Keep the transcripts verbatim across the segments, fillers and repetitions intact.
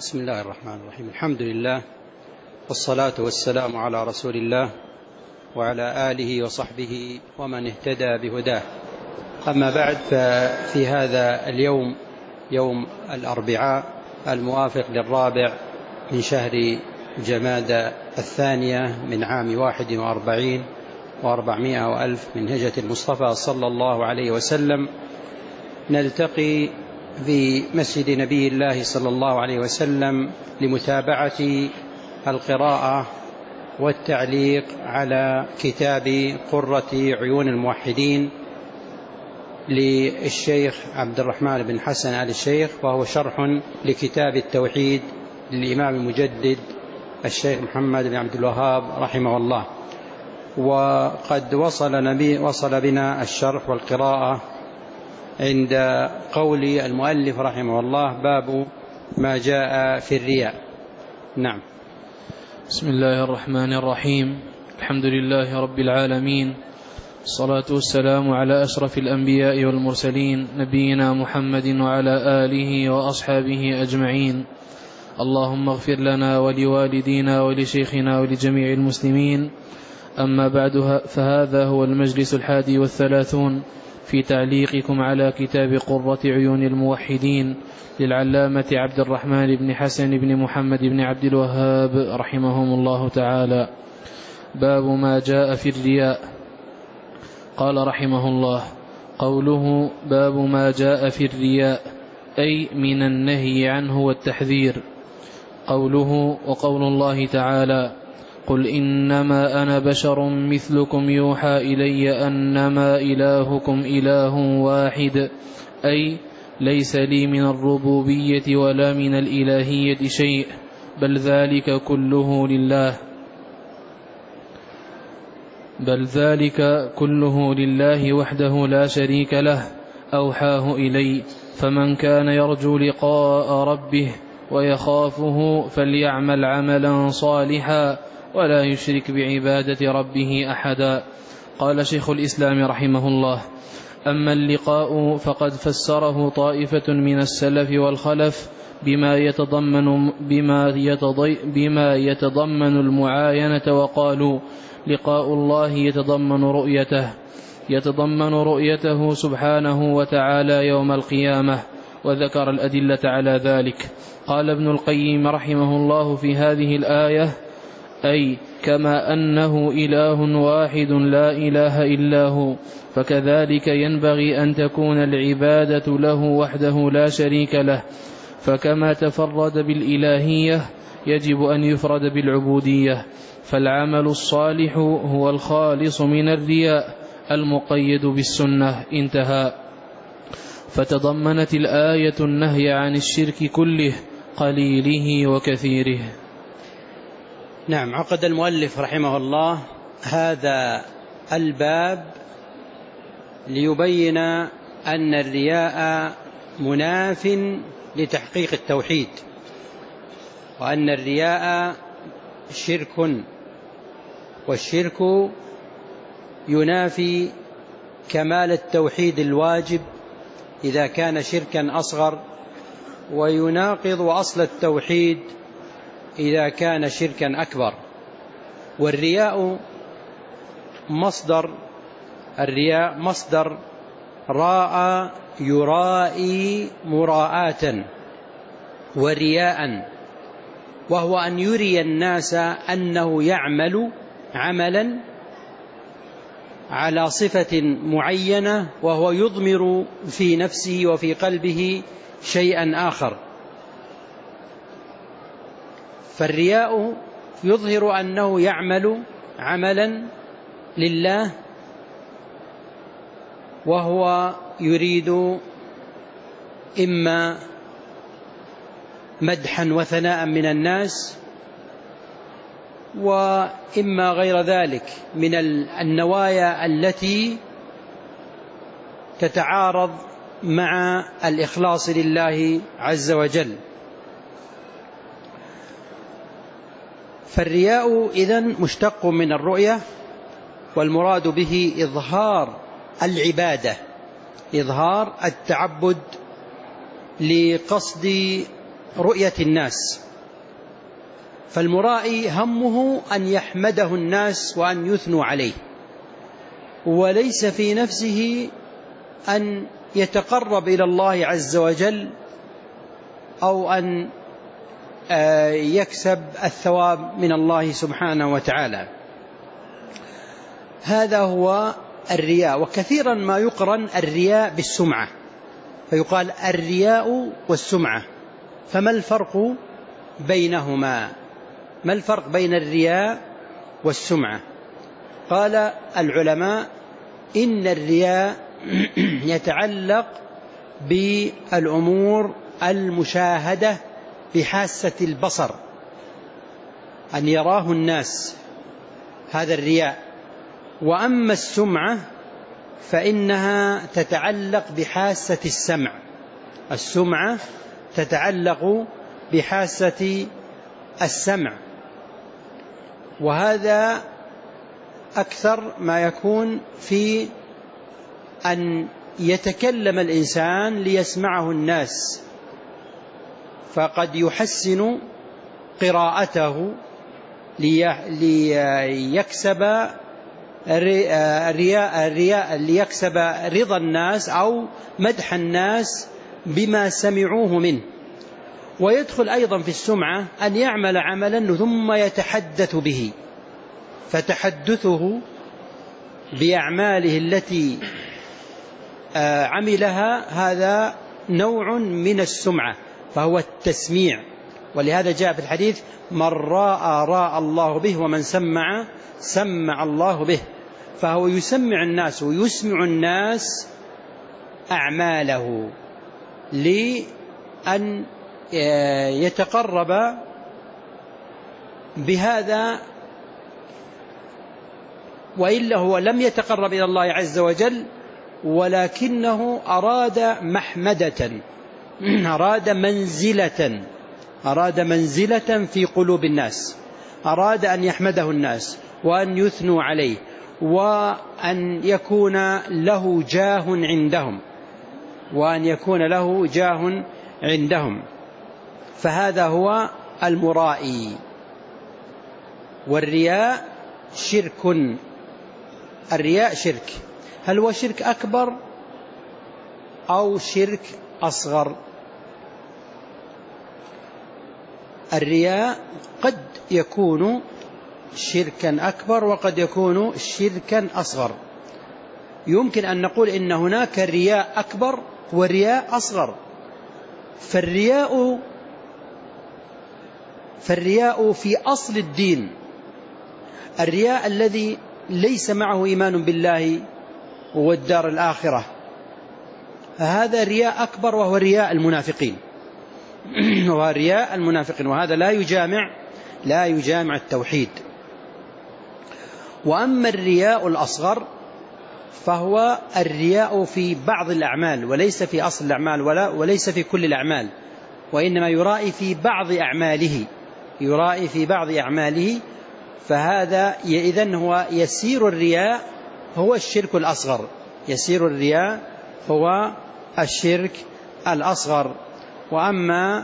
بسم الله الرحمن الرحيم. الحمد لله والصلاة والسلام على رسول الله وعلى آله وصحبه ومن اهتدى بهداه. أما بعد، ففي هذا اليوم يوم الأربعاء الموافق للرابع من شهر جمادى الثانية من عام واحد وأربعين وأربعمائة وألف من هجرة المصطفى صلى الله عليه وسلم، نلتقي في مسجد نبي الله صلى الله عليه وسلم لمتابعة القراءة والتعليق على كتاب قرة عيون الموحدين للشيخ عبد الرحمن بن حسن آل الشيخ، وهو شرح لكتاب التوحيد للإمام المجدد الشيخ محمد بن عبد الوهاب رحمه الله. وقد وصل, نبي وصل بنا الشرح والقراءة عند قول المؤلف رحمه الله: باب ما جاء في الرياء. نعم. بسم الله الرحمن الرحيم. الحمد لله رب العالمين، الصلاة والسلام على أشرف الأنبياء والمرسلين، نبينا محمد وعلى آله وأصحابه أجمعين. اللهم اغفر لنا ولوالدينا ولشيخنا ولجميع المسلمين. أما بعد، فهذا هو المجلس الحادي والثلاثون في تعليقكم على كتاب قرة عيون الموحدين للعلامة عبد الرحمن بن حسن بن محمد بن عبد الوهاب رحمهم الله تعالى. باب ما جاء في الرياء. قال رحمه الله: قوله باب ما جاء في الرياء أي من النهي عنه والتحذير. قوله وقول الله تعالى: قل إنما أنا بشر مثلكم يوحى إلي أنما إلهكم إله واحد، أي ليس لي من الربوبية ولا من الإلهية شيء، بل ذلك كله لله بل ذلك كله لله وحده لا شريك له أوحاه إلي. فمن كان يرجو لقاء ربه ويخافه فليعمل عملا صالحا ولا يشرك بعبادة ربه أحدا. قال شيخ الإسلام رحمه الله: أما اللقاء فقد فسره طائفة من السلف والخلف بما يتضمن, بما يتضي بما يتضمن المعاينة، وقالوا لقاء الله يتضمن رؤيته يتضمن رؤيته سبحانه وتعالى يوم القيامة، وذكر الأدلة على ذلك. قال ابن القيم رحمه الله في هذه الآية: أي كما أنه إله واحد لا إله إلا هو، فكذلك ينبغي أن تكون العبادة له وحده لا شريك له، فكما تفرد بالإلهية يجب أن يفرد بالعبودية. فالعمل الصالح هو الخالص من الرياء المقيد بالسنة. انتهى. فتضمنت الآية النهي عن الشرك كله قليله وكثيره. نعم. عقد المؤلف رحمه الله هذا الباب ليبين أن الرياء مناف لتحقيق التوحيد، وأن الرياء شرك، والشرك ينافي كمال التوحيد الواجب إذا كان شركا أصغر، ويناقض أصل التوحيد إذا كان شركا أكبر. والرياء مصدر الرياء مصدر راء يرائي مراءة ورياء، وهو أن يري الناس أنه يعمل عملا على صفة معينة وهو يضمر في نفسه وفي قلبه شيئا آخر. فالرياء يظهر أنه يعمل عملا لله وهو يريد إما مدحا وثناء من الناس، وإما غير ذلك من النوايا التي تتعارض مع الإخلاص لله عز وجل. فالرياء إذن مشتق من الرؤية، والمراد به إظهار العبادة، إظهار التعبد لقصد رؤية الناس. فالمرائي همه أن يحمده الناس وأن يثنوا عليه، وليس في نفسه أن يتقرب إلى الله عز وجل أو أن يكسب الثواب من الله سبحانه وتعالى. هذا هو الرياء. وكثيرا ما يقرن الرياء بالسمعة، فيقال الرياء والسمعة. فما الفرق بينهما؟ ما الفرق بين الرياء والسمعة؟ قال العلماء إن الرياء يتعلق بالأمور المشاهدة بحاسة البصر، أن يراه الناس، هذا الرياء. وأما السمعة فإنها تتعلق بحاسة السمع. السمعة تتعلق بحاسة السمع، وهذا أكثر ما يكون في أن يتكلم الإنسان ليسمعه الناس، فقد يحسن قراءته ليكسب الرياء الرياء ليكسب رضا الناس أو مدح الناس بما سمعوه منه. ويدخل أيضا في السمعة أن يعمل عملا ثم يتحدث به، فتحدثه بأعماله التي عملها هذا نوع من السمعة، فهو التسميع. ولهذا جاء في الحديث: من راى راى الله به ومن سمع سمع الله به. فهو يسمع الناس ويسمع الناس أعماله لأن يتقرب بهذا، وإلا هو لم يتقرب إلى الله عز وجل، ولكنه أراد محمدة، أراد منزلة أراد منزلة في قلوب الناس، أراد أن يحمده الناس وأن يثنوا عليه وأن يكون له جاه عندهم وأن يكون له جاه عندهم فهذا هو المرائي. والرياء شرك. الرياء شرك. هل هو شرك أكبر أو شرك أصغر؟ الرياء قد يكون شركا أكبر وقد يكون شركا أصغر. يمكن أن نقول إن هناك رياء أكبر ورياء أصغر. فالرياء فالرياء في أصل الدين، الرياء الذي ليس معه إيمان بالله والدار الآخرة، هذا رياء أكبر وهو رياء المنافقين وهو رياء المنافقين، وهذا لا يجامع لا يجامع التوحيد. وأما الرياء الأصغر فهو الرياء في بعض الأعمال وليس في أصل الأعمال ولا وليس في كل الأعمال، وإنما يرائي في بعض أعماله يرائي في بعض أعماله فهذا إذن هو يسير الرياء هو الشرك الأصغر. يسير الرياء هو الشرك الأصغر. وأما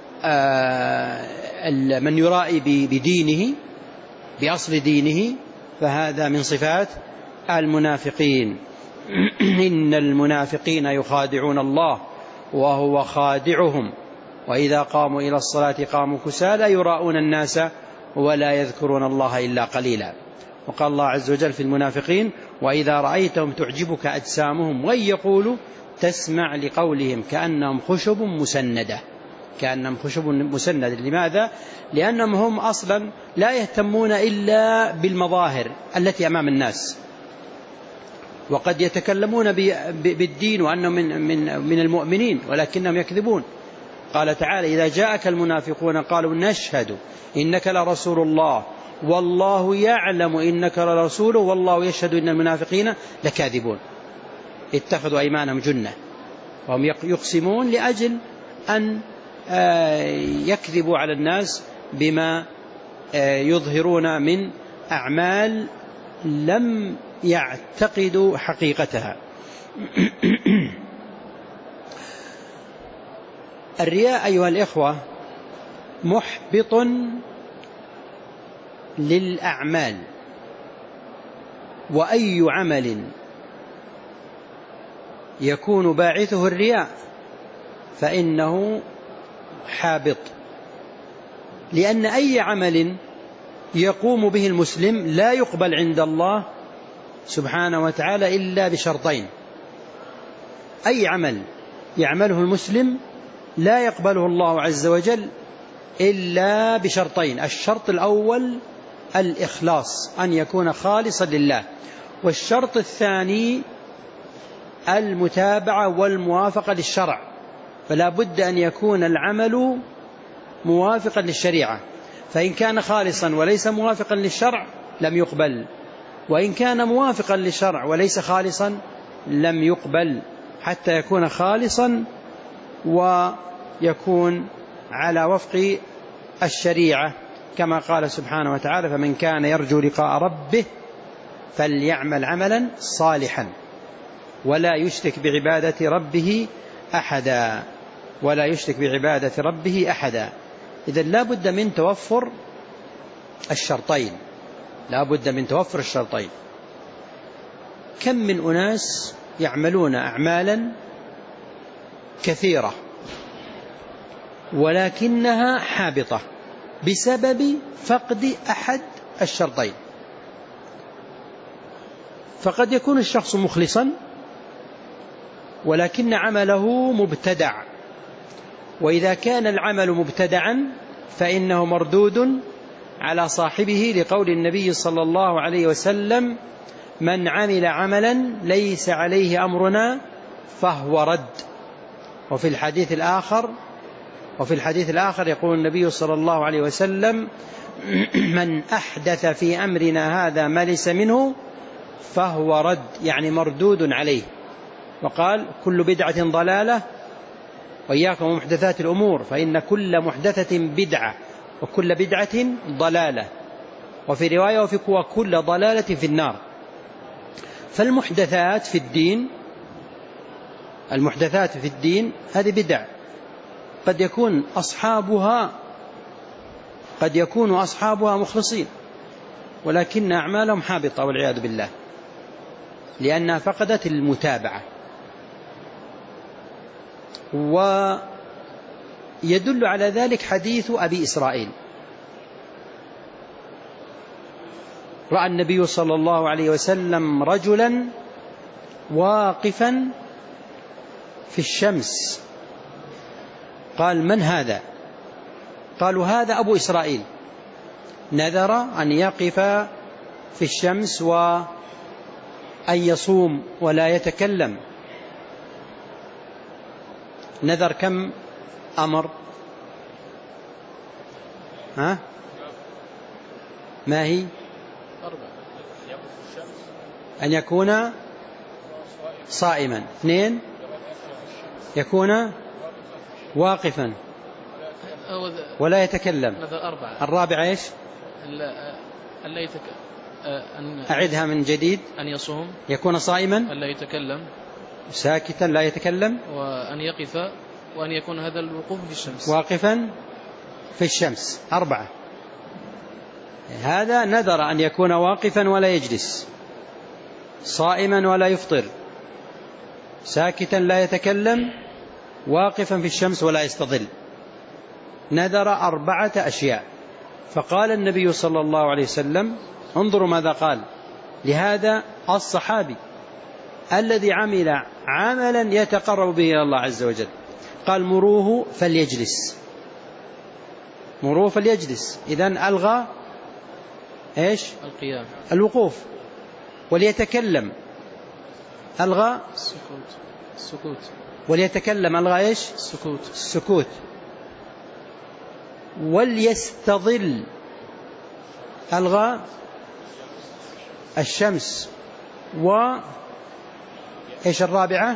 من يرائي بدينه بأصل دينه فهذا من صفات المنافقين. إن المنافقين يخادعون الله وهو خادعهم وإذا قاموا إلى الصلاة قاموا كسالى يراءون الناس ولا يذكرون الله إلا قليلا. وقال الله عز وجل في المنافقين: وإذا رأيتهم تعجبك أجسامهم وإن يقولوا تسمع لقولهم كأنهم خشب مسندة كأنهم خشب مسندة. لماذا؟ لأنهم هم أصلا لا يهتمون إلا بالمظاهر التي أمام الناس، وقد يتكلمون بالدين وأنهم من, من, من المؤمنين ولكنهم يكذبون. قال تعالى: إذا جاءك المنافقون قالوا نشهد إنك لرسول الله والله يعلم إنك لرسوله والله يشهد إن المنافقين لكاذبون. اتخذوا أيمانهم جنة وهم يقسمون لأجل أن يكذبوا على الناس بما يظهرون من أعمال لم يعتقدوا حقيقتها. الرياء أيها الإخوة محبط للأعمال، وأي عمل يكون باعثه الرياء فإنه حابط، لأن أي عمل يقوم به المسلم لا يقبل عند الله سبحانه وتعالى إلا بشرطين. أي عمل يعمله المسلم لا يقبله الله عز وجل إلا بشرطين: الشرط الأول الإخلاص، أن يكون خالصا لله، والشرط الثاني المتابعة والموافقة للشرع، فلا بد أن يكون العمل موافقا للشريعة، فإن كان خالصا وليس موافقا للشرع لم يقبل، وإن كان موافقا للشرع وليس خالصا لم يقبل، حتى يكون خالصا ويكون على وفق الشريعة، كما قال سبحانه وتعالى: فمن كان يرجو لقاء ربه فليعمل عملا صالحا ولا يشرك بعبادة ربه أحدا ولا يشرك بعبادة ربه أحدا. إذن لا بد من توفر الشرطين، لا بد من توفر الشرطين. كم من أناس يعملون أعمالا كثيرة ولكنها حابطة بسبب فقد أحد الشرطين. فقد يكون الشخص مخلصا ولكن عمله مبتدع، وإذا كان العمل مبتدعا فإنه مردود على صاحبه، لقول النبي صلى الله عليه وسلم: من عمل عملا ليس عليه أمرنا فهو رد. وفي الحديث الآخر وفي الحديث الآخر يقول النبي صلى الله عليه وسلم: من أحدث في أمرنا هذا ما ليس منه فهو رد، يعني مردود عليه. وقال: كل بدعة ضلالة وإياكم ومحدثات الأمور فإن كل محدثة بدعة وكل بدعة ضلالة، وفي رواية: وكل ضلالة في النار. فالمحدثات في الدين المحدثات في الدين هذه بدع، قد يكون أصحابها قد يكون أصحابها مخلصين ولكن أعمالهم حابطة والعياذ بالله، لأنها فقدت المتابعة. ويدل على ذلك حديث أبي إسرائيل: رأى النبي صلى الله عليه وسلم رجلا واقفا في الشمس، قال: من هذا؟ قالوا: هذا أبو إسرائيل، نذر أن يقف في الشمس وأن يصوم ولا يتكلم. نذر كم أمر؟ ها؟ ما هي؟ أن يكون صائما، اثنين يكون واقفا ولا يتكلم، الرابع إيش؟ ألا يتكلم. أعدها من جديد: أن يصوم، يكون صائما، ألا يتكلم، ساكتا لا يتكلم، وأن يقف، وأن يكون هذا الوقوف في الشمس، واقفا في الشمس، أربعة. هذا نذر أن يكون واقفا ولا يجلس، صائما ولا يفطر، ساكتا لا يتكلم، واقفا في الشمس ولا يستظل. نذر أربعة أشياء. فقال النبي صلى الله عليه وسلم: انظروا ماذا قال لهذا الصحابي الذي عمل عملا يتقرب به إلى الله عز وجل، قال: مروه فليجلس، مروه فليجلس. إذن ألغى إيش؟ القيام، الوقوف. وليتكلم، ألغى السكوت، السكوت. وليتكلم، ألغى إيش؟ السكوت، السكوت. وليستظل، ألغى الشمس. و إيش الرابعة؟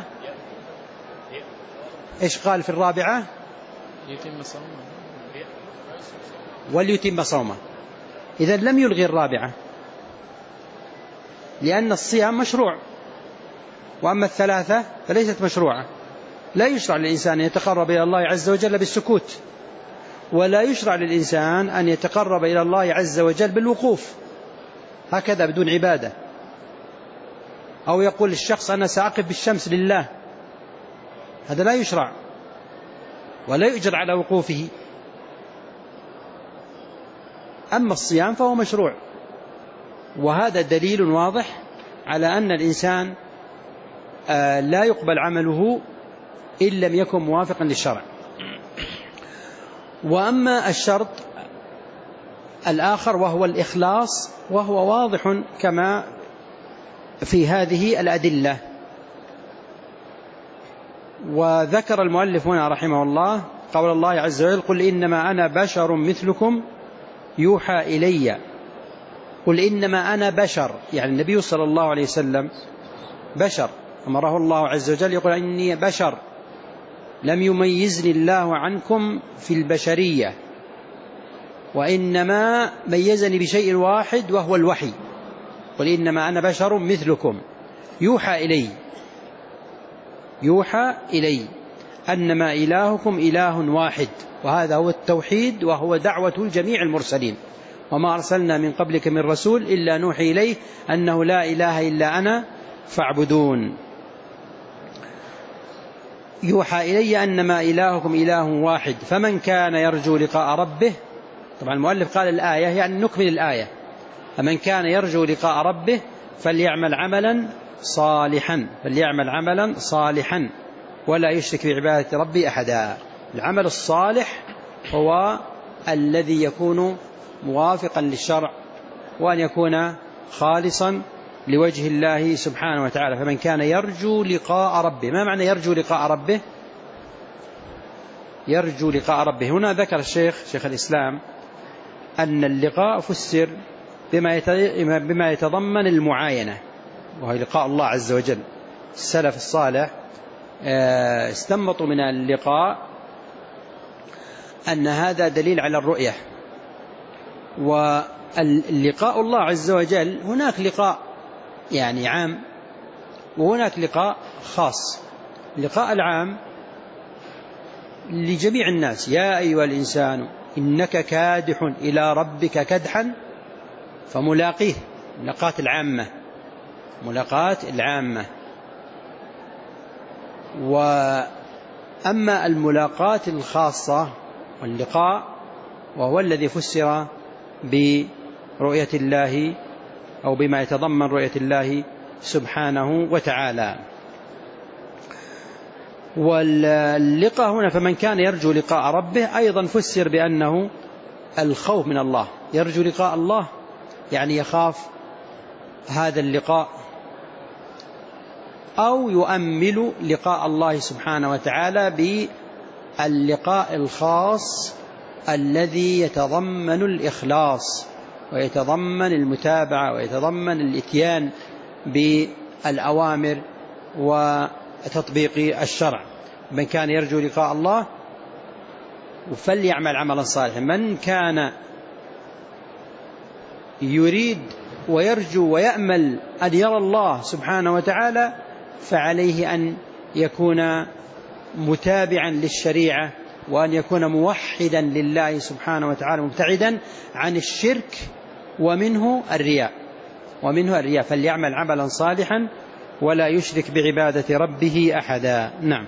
إيش قال في الرابعة؟ يتم صومه، وليتم صومه. إذن لم يلغي الرابعة، لأن الصيام مشروع، وأما الثلاثة فليست مشروعة. لا يشرع للإنسان أن يتقرب إلى الله عز وجل بالسكوت، ولا يشرع للإنسان أن يتقرب إلى الله عز وجل بالوقوف هكذا بدون عبادة، أو يقول الشخص أنا سأقف بالشمس لله، هذا لا يشرع ولا يؤجر على وقوفه. أما الصيام فهو مشروع، وهذا دليل واضح على أن الإنسان لا يقبل عمله إن لم يكن موافقا للشرع. وأما الشرط الآخر وهو الإخلاص، وهو واضح كما في هذه الأدلة. وذكر المؤلف هنا رحمه الله قول الله عز وجل قل إنما أنا بشر مثلكم يوحى إلي. قل إنما أنا بشر، يعني النبي صلى الله عليه وسلم بشر، أمره الله عز وجل يقول إني بشر، لم يميزني الله عنكم في البشرية، وإنما ميزني بشيء واحد وهو الوحي. قل إنما أنا بشر مثلكم يوحى إلي، يوحى إلي أنما إلهكم إله واحد، وهذا هو التوحيد وهو دعوة جميع المرسلين، وما أرسلنا من قبلك من رسول إلا نوحي إليه أنه لا إله إلا أنا فاعبدون. يوحى إلي أنما إلهكم إله واحد فمن كان يرجو لقاء ربه. طبعا المؤلف قال الآية يعني نكمل الآية، فمن كان يرجو لقاء ربه فليعمل عملا صالحا، فليعمل عملا صالحا ولا يشرك بعبادة ربي أحدا. العمل الصالح هو الذي يكون موافقا للشرع وأن يكون خالصا لوجه الله سبحانه وتعالى. فمن كان يرجو لقاء ربه، ما معنى يرجو لقاء ربه؟ يرجو لقاء ربه هنا ذكر الشيخ شيخ الإسلام أن اللقاء فسر بما يتضمن المعاينة، وهو لقاء الله عز وجل. السلف الصالح استنبطوا من اللقاء أن هذا دليل على الرؤية. واللقاء الله عز وجل هناك لقاء يعني عام وهناك لقاء خاص. اللقاء العام لجميع الناس، يا أيها الإنسان إنك كادح إلى ربك كدحا فملاقيه، ملاقات العامة، ملاقات العامة. وأما الملاقات الخاصة واللقاء وهو الذي فسر برؤية الله أو بما يتضمن رؤية الله سبحانه وتعالى. واللقاء هنا فمن كان يرجو لقاء ربه أيضا فسر بأنه الخوف من الله، يرجو لقاء الله يعني يخاف هذا اللقاء، أو يؤمل لقاء الله سبحانه وتعالى باللقاء الخاص الذي يتضمن الإخلاص ويتضمن المتابعة ويتضمن الإتيان بالأوامر وتطبيق الشرع. من كان يرجو لقاء الله فليعمل عملا صالحا. من كان يريد ويرجو ويأمل أن يرى الله سبحانه وتعالى فعليه أن يكون متابعا للشريعة، وأن يكون موحدا لله سبحانه وتعالى مبتعدا عن الشرك ومنه الرياء ومنه الرياء فليعمل عملا صالحا ولا يشرك بعبادة ربه أحدا. نعم.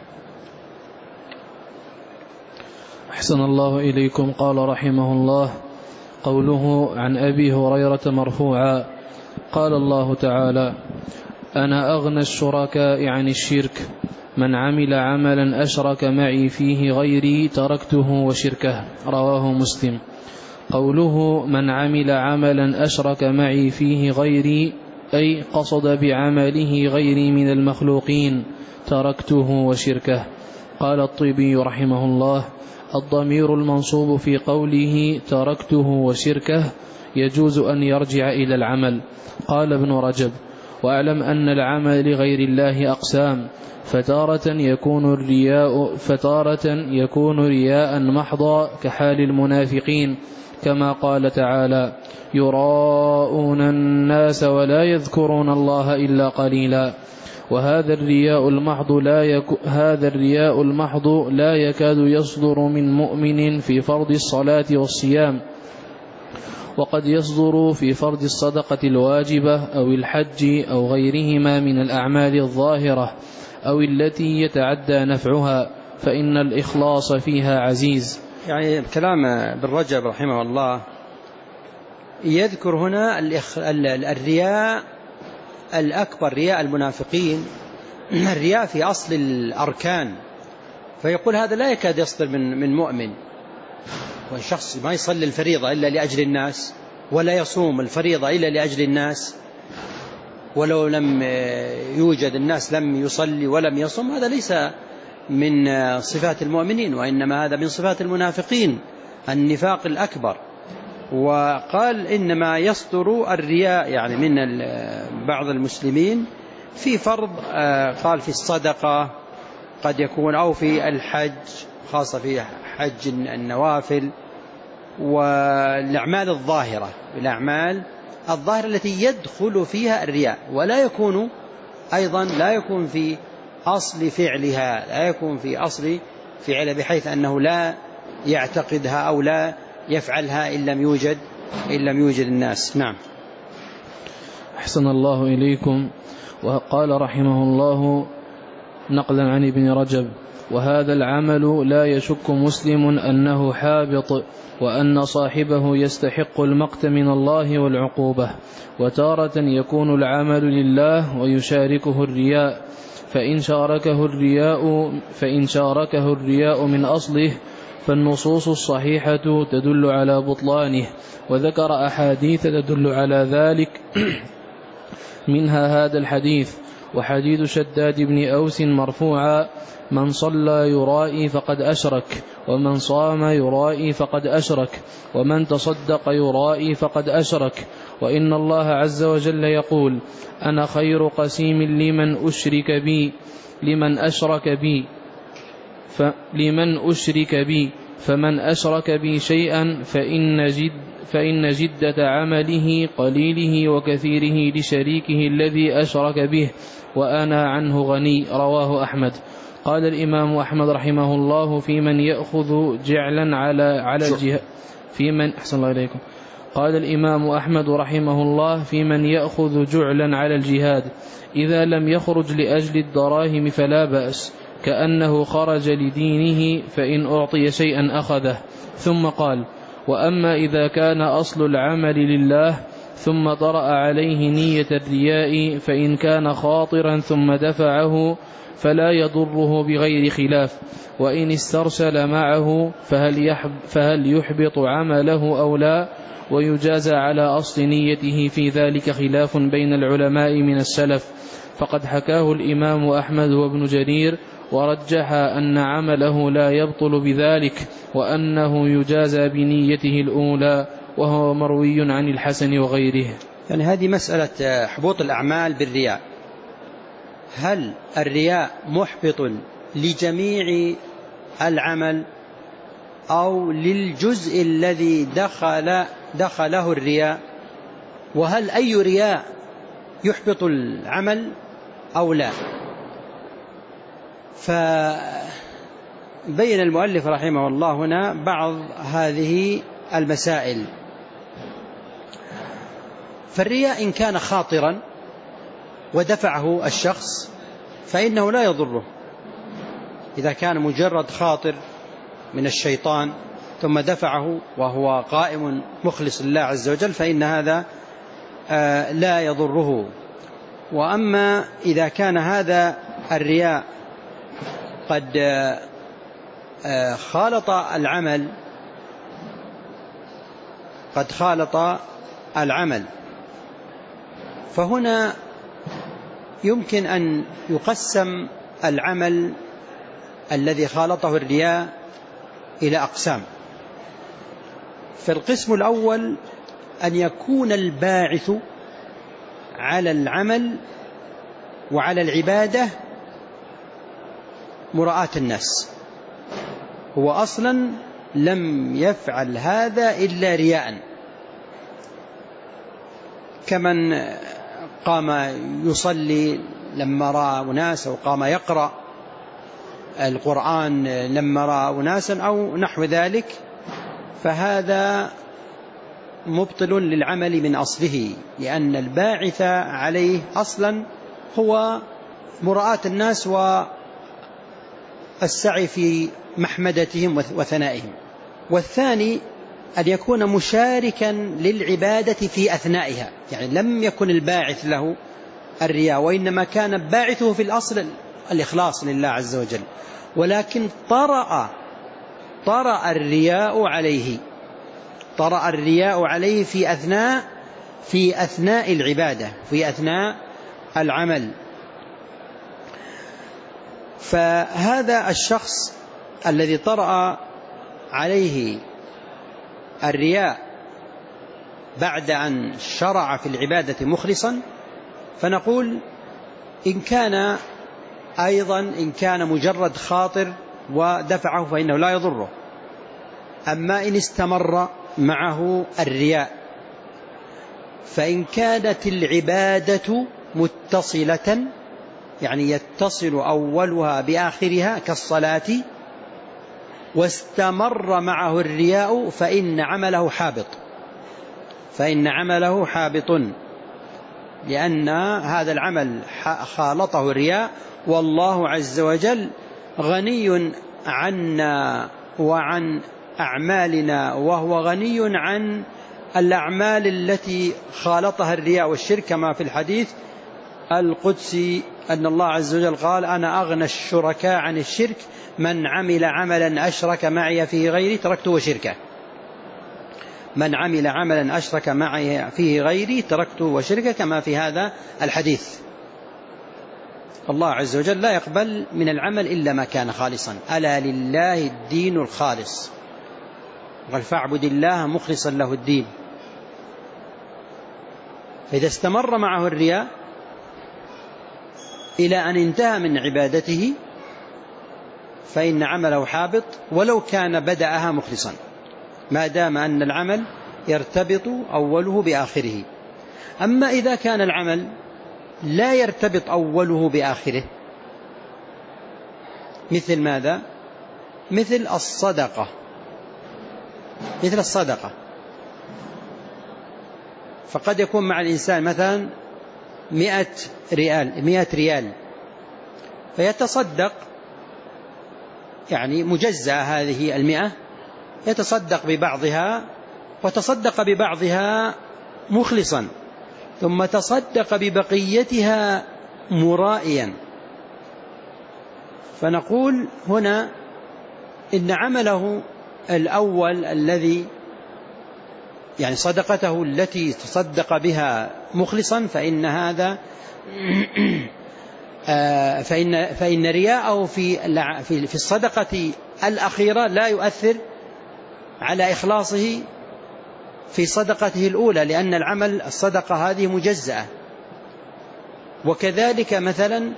أحسن الله إليكم. قال رحمه الله قوله عن أبي هريرة مرفوعا قال الله تعالى أنا أغنى الشركاء عن الشرك من عمل عملا أشرك معي فيه غيري تركته وشركه رواه مسلم. قوله من عمل عملا أشرك معي فيه غيري أي قصد بعمله غيري من المخلوقين تركته وشركه. قال الطيبي رحمه الله الضمير المنصوب في قوله تركته وشركه يجوز أن يرجع إلى العمل. قال ابن رجب وأعلم أن العمل لغير الله أقسام، فتارة يكون الرياء فتارة يكون رياء محضا كحال المنافقين كما قال تعالى يراءون الناس ولا يذكرون الله إلا قليلا. وهذا الرياء المحض لا يك... هذا الرياء المحض لا يكاد يصدر من مؤمن في فرض الصلاة والصيام، وقد يصدر في فرض الصدقة الواجبة أو الحج أو غيرهما من الأعمال الظاهرة أو التي يتعدى نفعها، فإن الإخلاص فيها عزيز. يعني كلام ابن رجب رحمه الله يذكر هنا الرياء الأكبر، رياء المنافقين، الرياء في أصل الأركان، فيقول هذا لا يكاد يصدر من من مؤمن. والشخص ما يصلي الفريضة إلا لأجل الناس، ولا يصوم الفريضة إلا لأجل الناس، ولو لم يوجد الناس لم يصلي ولم يصوم، هذا ليس من صفات المؤمنين، وإنما هذا من صفات المنافقين، النفاق الأكبر. وقال إنما يصدر الرياء يعني من بعض المسلمين في فرض، قال في الصدقة قد يكون، أو في الحج، خاصة في حج النوافل، والأعمال الظاهرة، الأعمال الظاهرة التي يدخل فيها الرياء، ولا يكون أيضا لا يكون في أصل فعلها، لا يكون في أصل فعلها بحيث أنه لا يعتقدها أو لا يفعلها إن لم يوجد إن لم يوجد الناس. نعم. أحسن الله إليكم. وقال رحمه الله نقلا عن ابن رجب: وهذا العمل لا يشك مسلم أنه حابط، وأن صاحبه يستحق المقت من الله والعقوبة. وتارة يكون العمل لله ويشاركه الرياء، فإن شاركه الرياء فإن شاركه الرياء من أصله فالنصوص الصحيحة تدل على بطلانه، وذكر أحاديث تدل على ذلك منها هذا الحديث وحديث شداد بن أوس مرفوعا: من صلى يرائي فقد أشرك، ومن صام يرائي فقد أشرك، ومن تصدق يرائي فقد أشرك. وإن الله عز وجل يقول: أنا خير قسيم لمن أشرك بي لمن أشرك بي فلمن أشرك بي فمن أشرك بي شيئا فإن, جد فإن جدة عمله قليله وكثيره لشريكه الذي أشرك به وأنا عنه غني. رواه أحمد. قال الإمام أحمد رحمه الله في من يأخذ جعلا على على الجهاد في من أحسن الله إليكم قال الإمام أحمد رحمه الله في من يأخذ جعلا على الجهاد: إذا لم يخرج لأجل الدراهم فلا بأس، كأنه خرج لدينه، فإن أعطي شيئا أخذه. ثم قال: وأما إذا كان أصل العمل لله ثم طرأ عليه نية الرياء، فإن كان خاطرا ثم دفعه فلا يضره بغير خلاف، وإن استرسل معه فهل, فهل يحبط عمله أو لا، ويجازى على أصل نيته. في ذلك خلاف بين العلماء من السلف، فقد حكاه الإمام أحمد وابن جرير، ورجح أن عمله لا يبطل بذلك، وأنه يجازى بنيته الأولى، وهو مروي عن الحسن وغيره. يعني هذه مسألة حبوط الأعمال بالرياء، هل الرياء محبط لجميع العمل أو للجزء الذي دخل دخله الرياء؟ وهل أي رياء يحبط العمل أو لا؟ فبين المؤلف رحمه الله هنا بعض هذه المسائل. فالرياء إن كان خاطرا ودفعه الشخص فإنه لا يضره، إذا كان مجرد خاطر من الشيطان ثم دفعه وهو قائم مخلص لله عز وجل فإن هذا لا يضره. وأما إذا كان هذا الرياء قد خالط العمل قد خالط العمل فهنا يمكن أن يقسم العمل الذي خالطه الرياء إلى أقسام. فالقسم الأول أن يكون الباعث على العمل وعلى العبادة مراءة الناس، هو أصلا لم يفعل هذا إلا رياء، كمن قام يصلي لما رأى أناس، أو قام يقرأ القرآن لما رأى أناسا أو نحو ذلك، فهذا مبطل للعمل من أصله، لأن الباعث عليه أصلا هو مراءة الناس والسعي في محمدتهم وثنائهم. والثاني أن يكون مشاركا للعبادة في أثنائها، يعني لم يكن الباعث له الرياء، وإنما كان باعثه في الأصل الإخلاص لله عز وجل، ولكن طرأ طرأ الرياء عليه طرأ الرياء عليه في أثناء في أثناء العبادة، في أثناء العمل. فهذا الشخص الذي طرأ عليه الرياء بعد أن شرع في العبادة مخلصا، فنقول إن كان أيضا إن كان مجرد خاطر ودفعه فإنه لا يضره. أما إن استمر معه الرياء، فإن كانت العبادة متصلة، يعني يتصل أولها بآخرها كالصلاة، واستمر معه الرياء فإن عمله حابط فإن عمله حابط لأن هذا العمل خالطه الرياء، والله عز وجل غني عنا وعن أعمالنا، وهو غني عن الأعمال التي خالطها الرياء والشرك، كما في الحديث القدسي أن الله عز وجل قال: أنا أغنى الشركاء عن الشرك، من عمل عملا أشرك معي فيه غيري تركته وشركه من عمل عملا أشرك معي فيه غيري تركته وشركه كما في هذا الحديث. الله عز وجل لا يقبل من العمل إلا ما كان خالصا، ألا لله الدين الخالص، قال: فاعبد الله مخلصا له الدين. فإذا استمر معه الرياء إلى أن انتهى من عبادته فإن عمله حابط، ولو كان بدأها مخلصا، ما دام أن العمل يرتبط أوله بآخره. أما إذا كان العمل لا يرتبط أوله بآخره، مثل ماذا؟ مثل الصدقة مثل الصدقة فقد يكون مع الإنسان مثلا مئة ريال مئة ريال فيتصدق، يعني مجزأة هذه المئة، يتصدق ببعضها، وتصدق ببعضها مخلصا، ثم تصدق ببقيتها مرائيا. فنقول هنا إن عمله الأول الذي يعني صدقته التي تصدق بها مخلصا، فإن هذا فإن فإن رياءه في في الصدقة الأخيرة لا يؤثر على إخلاصه في صدقته الأولى، لأن العمل الصدقة هذه مجزأة. وكذلك مثلا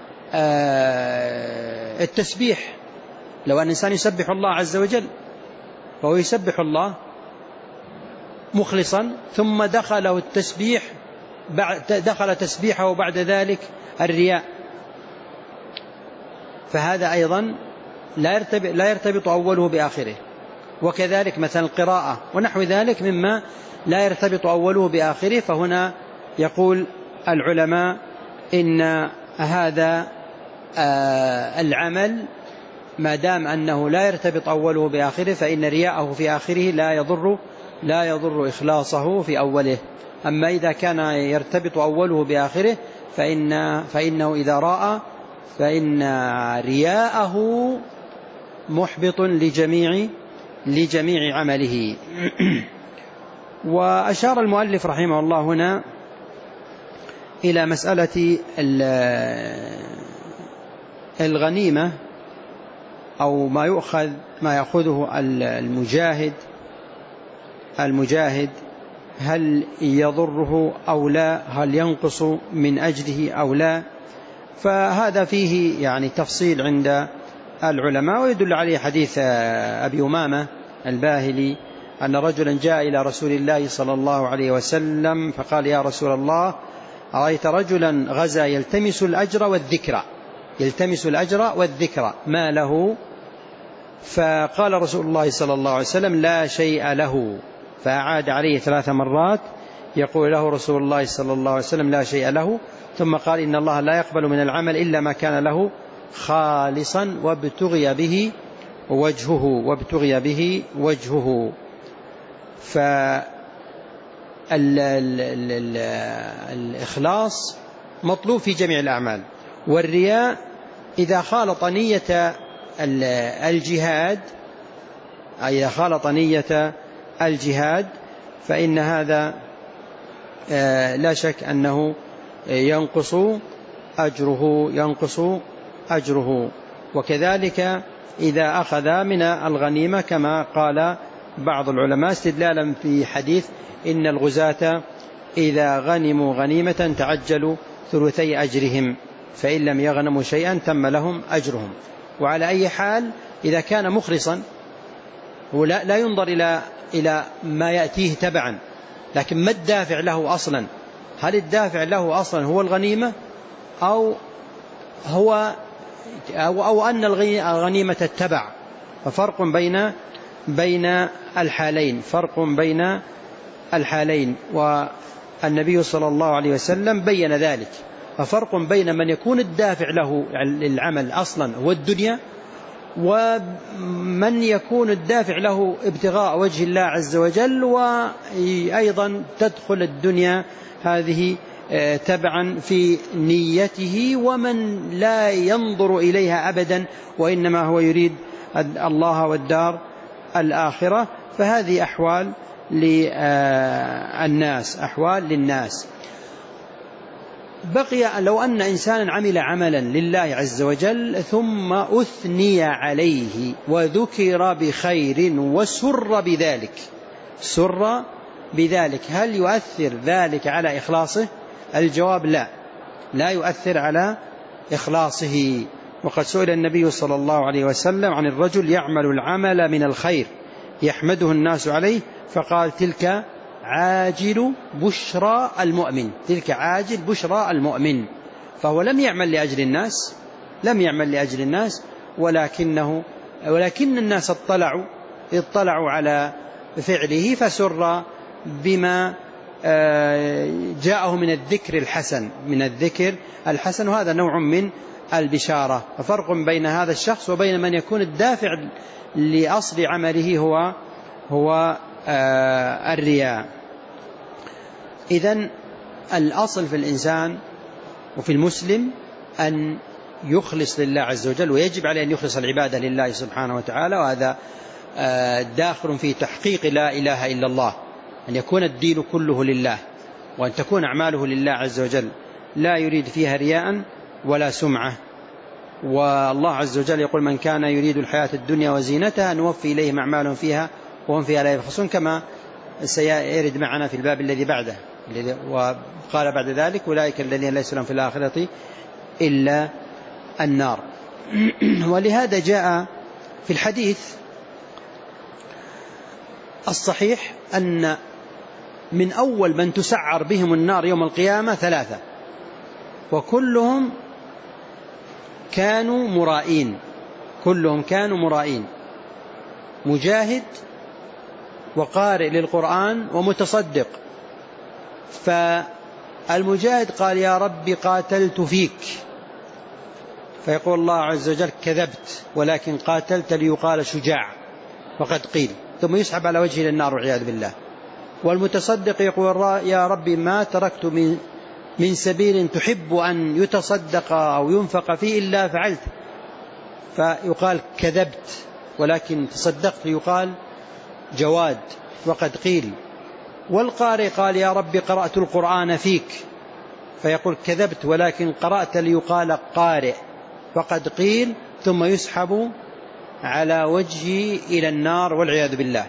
التسبيح، لو أن الإنسان يسبح الله عز وجل فهو يسبح الله مخلصا، ثم دخله التسبيح دخل تسبيحه بعد ذلك الرياء، فهذا أيضا لا يرتبط, لا يرتبط أوله بآخره. وكذلك مثلا القراءة ونحو ذلك مما لا يرتبط أوله بآخره، فهنا يقول العلماء إن هذا العمل ما دام أنه لا يرتبط أوله بآخره فإن رياءه في آخره لا يضر لا يضر إخلاصه في أوله. أما إذا كان يرتبط أوله بآخره فإن فإنه إذا رأى فإن رياءه محبط لجميع لجميع عمله. وأشار المؤلف رحمه الله هنا إلى مسألة الغنيمة أو ما يؤخذ ما يأخذه المجاهد المجاهد هل يضره أو لا، هل ينقص من أجله أو لا. فهذا فيه يعني تفصيل عند العلماء، ويدل عليه حديث أبي أمامة الباهلي أن رجلا جاء إلى رسول الله صلى الله عليه وسلم فقال: يا رسول الله، رأيت رجلا غزا يلتمس الأجر والذكرى يلتمس الأجر والذكرى ما له؟ فقال رسول الله صلى الله عليه وسلم لا شيء له، فأعاد عليه ثلاث مرات يقول له رسول الله صلى الله عليه وسلم لا شيء له، ثم قال إن الله لا يقبل من العمل إلا ما كان له خالصا وابتغي به وجهه وابتغي به وجهه. فالإخلاص مطلوب في جميع الأعمال. والرياء إذا خالط نية الجهاد إذا خالط نية الجهاد فإن هذا لا شك أنه ينقص أجره ينقص أجره. وكذلك إذا أخذ من الغنيمة كما قال بعض العلماء استدلالا في حديث إن الغزاة إذا غنموا غنيمة تعجلوا ثلثي أجرهم فإن لم يغنموا شيئا تم لهم أجرهم. وعلى أي حال إذا كان مخلصا ولا لا ينظر إلى إلى ما يأتيه تبعا، لكن ما الدافع له أصلا؟ هل الدافع له أصلا هو الغنيمة أو هو أو, أو أن الغنيمة تتبع؟ ففرق بين بين الحالين فرق بين الحالين والنبي صلى الله عليه وسلم بين ذلك. ففرق بين من يكون الدافع له للعمل أصلا هو الدنيا، ومن يكون الدافع له ابتغاء وجه الله عز وجل، وأيضا تدخل الدنيا هذه تبعا في نيته، ومن لا ينظر إليها أبدا وإنما هو يريد الله والدار الآخرة. فهذه أحوال للناس أحوال للناس. بقي لو أن إنسانا عمل عملا لله عز وجل ثم أثني عليه وذكر بخير وسر بذلك سر بذلك هل يؤثر ذلك على إخلاصه؟ الجواب لا لا يؤثر على إخلاصه. وقد سئل النبي صلى الله عليه وسلم عن الرجل يعمل العمل من الخير يحمده الناس عليه فقال تلك عاجل بشرى المؤمن تلك عاجل بشرى المؤمن. فهو لم يعمل لأجل الناس لم يعمل لأجل الناس ولكنه ولكن الناس اطلعوا اطلعوا على فعله فسر بما جاءه من الذكر الحسن من الذكر الحسن وهذا نوع من البشارة. ففرق بين هذا الشخص وبين من يكون الدافع لأصل عمله هو هو الرياء. إذن الأصل في الإنسان وفي المسلم أن يخلص لله عز وجل، ويجب عليه أن يخلص العبادة لله سبحانه وتعالى، وهذا داخل في تحقيق لا إله إلا الله، أن يكون الدين كله لله وأن تكون أعماله لله عز وجل لا يريد فيها رياء ولا سمعة. والله عز وجل يقول من كان يريد الحياة الدنيا وزينتها نوفي إليهم أعمالهم فيها وهم فيها لا يبخسون، كما سيرد معنا في الباب الذي بعده. وقال بعد ذلك أولئك الذين ليس لهم في الآخرة إلا النار. ولهذا جاء في الحديث الصحيح أن من أول من تسعر بهم النار يوم القيامة ثلاثة وكلهم كانوا مرائين كلهم كانوا مرائين مجاهد وقارئ للقرآن ومتصدق. فالمجاهد قال يا ربي قاتلت فيك، فيقول الله عز وجل كذبت ولكن قاتلت ليقال شجاع وقد قيل، ثم يسحب على وجهه للنار والعياذ بالله. والمتصدق يقول يا ربي ما تركت من من سبيل تحب أن يتصدق أو ينفق فيه إلا فعلت، فيقال كذبت ولكن تصدقت يقال جواد وقد قيل. والقارئ قال يا رب قرأت القرآن فيك، فيقول كذبت ولكن قرأت ليقال قارئ وقد قيل، ثم يسحب على وجهه إلى النار والعياذ بالله.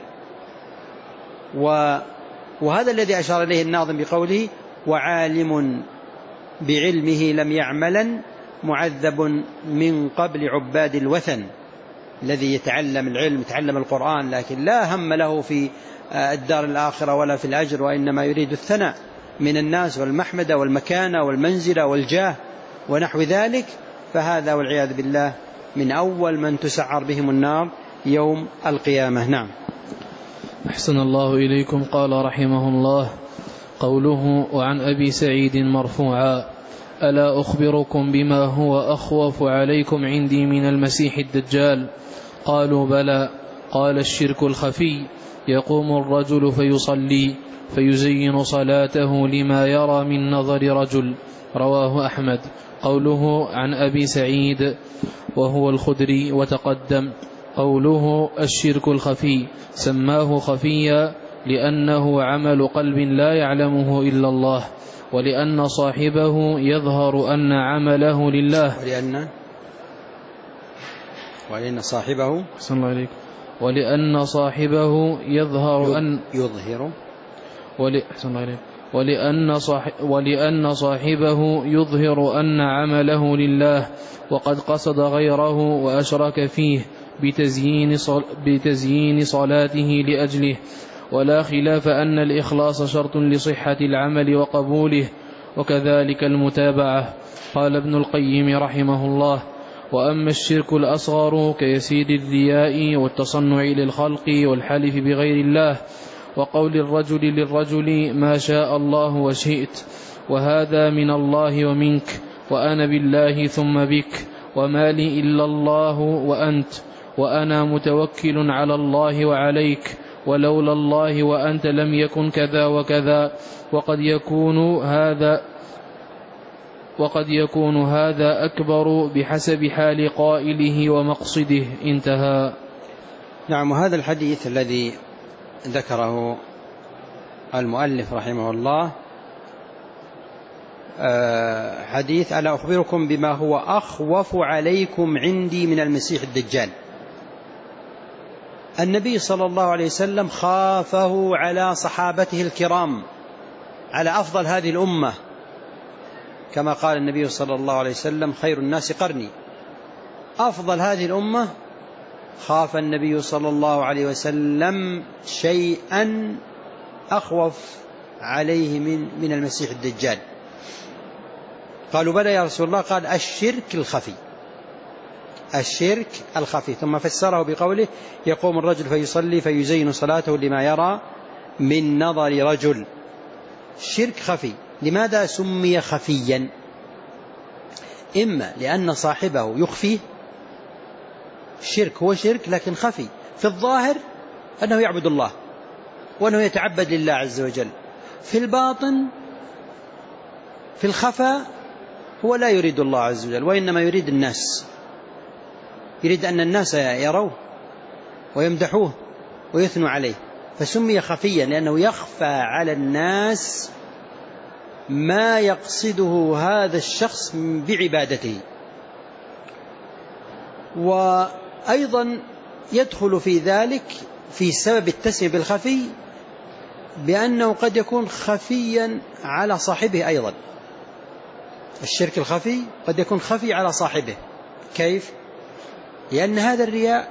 وهذا الذي أشار إليه الناظم بقوله وعالم بعلمه لم يعملا معذب من قبل عباد الوثن، الذي يتعلم العلم يتعلم القرآن لكن لا هم له في الدار الآخرة ولا في الأجر وإنما يريد الثناء من الناس والمحمدة والمكانة والمنزلة والجاه ونحو ذلك، فهذا والعياذ بالله من أول من تسعر بهم النار يوم القيامة. نعم. أحسن الله إليكم. قال رحمه الله: قوله: وعن أبي سعيد مرفوعا: ألا أخبركم بما هو أخوف عليكم عندي من المسيح الدجال؟ قالوا: بلى. قال: الشرك الخفي، يقوم الرجل فيصلي فيزين صلاته لما يرى من نظر رجل. رواه أحمد. قوله: عن أبي سعيد وهو الخدري وتقدم. قوله: الشرك الخفي، سماه خفيا لأنه عمل قلب لا يعلمه إلا الله، ولأن صاحبه يظهر أن عمله لله، ولأن ولأن صاحبه ولأن صاحبه يظهر أن يظهر ولأن, صاحب ولأن صاحبه يظهر أن عمله لله، وقد قصد غيره وأشرك فيه بتزيين, صل... بتزيين صلاته لأجله. ولا خلاف أن الإخلاص شرط لصحة العمل وقبوله، وكذلك المتابعة. قال ابن القيم رحمه الله: وأما الشرك الأصغر كيسير الرياء والتصنع للخلق والحلف بغير الله وقول الرجل للرجل ما شاء الله وشئت، وهذا من الله ومنك، وأنا بالله ثم بك، وما لي إلا الله وأنت، وأنا متوكل على الله وعليك، ولولا الله وأنت لم يكن كذا وكذا، وقد يكون هذا وقد يكون هذا أكبر بحسب حال قائله ومقصده. انتهى. نعم. وهذا الحديث الذي ذكره المؤلف رحمه الله حديث: ألا أخبركم بما هو أخوف عليكم عندي من المسيح الدجال. النبي صلى الله عليه وسلم خافه على صحابته الكرام، على أفضل هذه الأمة، كما قال النبي صلى الله عليه وسلم: خير الناس قرني. أفضل هذه الأمة خاف النبي صلى الله عليه وسلم شيئا أخوف عليه من, من المسيح الدجال. قالوا: بلى يا رسول الله. قال: الشرك الخفي، الشرك الخفي. ثم فسره بقوله: يقوم الرجل فيصلي فيزين صلاته لما يرى من نظر رجل. شرك خفي. لماذا سمي خفيا؟ إما لأن صاحبه يخفيه، الشرك هو شرك لكن خفي، في الظاهر أنه يعبد الله وأنه يتعبد لله عز وجل، في الباطن في الخفاء هو لا يريد الله عز وجل، وإنما يريد الناس، يريد أن الناس يروه ويمدحوه ويثنوا عليه، فسمي خفيا لأنه يخفى على الناس ما يقصده هذا الشخص بعبادته. وأيضا يدخل في ذلك في سبب التسمية بالخفي بأنه قد يكون خفيا على صاحبه أيضا. الشرك الخفي قد يكون خفي على صاحبه. كيف؟ لأن هذا الرياء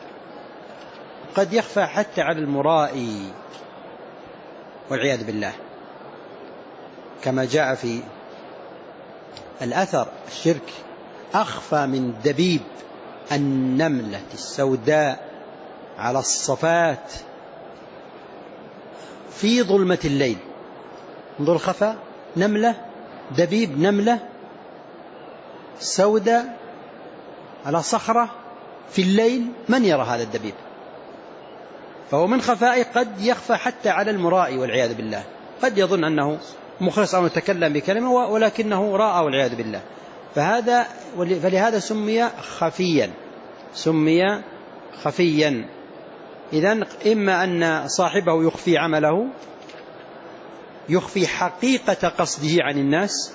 قد يخفى حتى على المرائي والعياذ بالله، كما جاء في الأثر: الشرك أخفى من دبيب النملة السوداء على الصفات في ظلمة الليل. انظر الخفاء، نملة، دبيب نملة سوداء على صخرة في الليل، من يرى هذا الدبيب؟ فهو من خفائه قد يخفى حتى على المرائي والعياذ بالله، قد يظن أنه مخلص أو يتكلم بكلمة ولكنه راء والعياذ بالله. فهذا فلهذا سمي خفيا، سمي خفيا. إذن إما أن صاحبه يخفي عمله، يخفي حقيقة قصده عن الناس،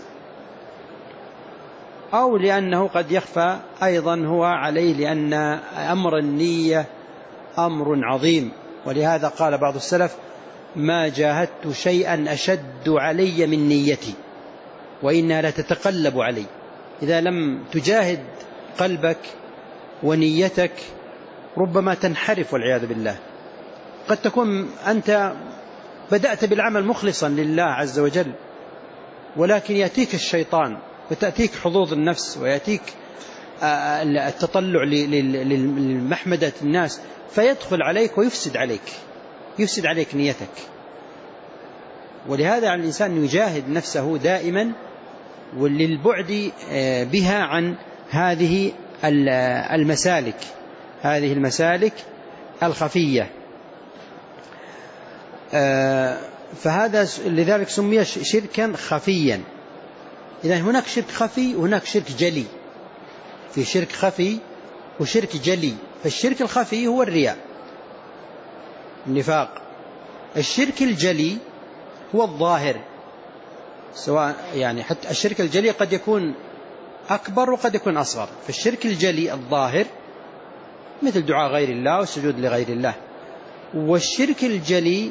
أو لأنه قد يخفى أيضا هو عليه، لأن أمر النية أمر عظيم. ولهذا قال بعض السلف: ما جاهدت شيئا أشد علي من نيتي وإنها لا تتقلب علي. إذا لم تجاهد قلبك ونيتك ربما تنحرف والعياذ بالله. قد تكون أنت بدأت بالعمل مخلصا لله عز وجل، ولكن يأتيك الشيطان وتأتيك حظوظ النفس ويأتيك التطلع لمحمدة الناس، فيدخل عليك ويفسد عليك يفسد عليك نيتك. ولهذا على الإنسان أن يجاهد نفسه دائما وللبعد بها عن هذه المسالك هذه المسالك الخفية. فهذا لذلك سمي شركا خفيا. إذن هناك شرك خفي وهناك شرك جلي، في شرك خفي وشرك جلي. فالشرك الخفي هو الرياء النفاق. الشرك الجلي هو الظاهر، سواء يعني حتى الشرك الجلي قد يكون أكبر وقد يكون أصغر. فالشرك الجلي الظاهر مثل دعاء غير الله والسجود لغير الله. والشرك الجلي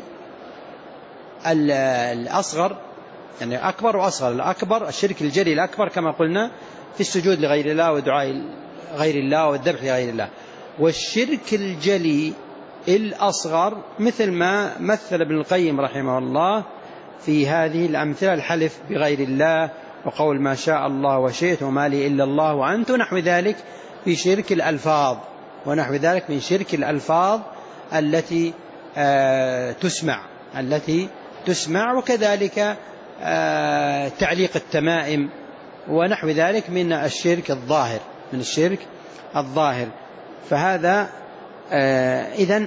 الأصغر يعني أكبر وأصغر. الأكبر الشرك الجلي الأكبر كما قلنا في السجود لغير الله ودعاء غير الله والذبح لغير الله. والشرك الجلي الأصغر مثل ما مثل ابن القيم رحمه الله في هذه الأمثلة: الحلف بغير الله وقول ما شاء الله وشئت وما لي إلا الله وأنت، ونحو ذلك في شرك الألفاظ ونحو ذلك من شرك الألفاظ التي آه تسمع التي تسمع وكذلك آه تعليق التمائم ونحو ذلك من الشرك الظاهر من الشرك الظاهر. فهذا آه إذن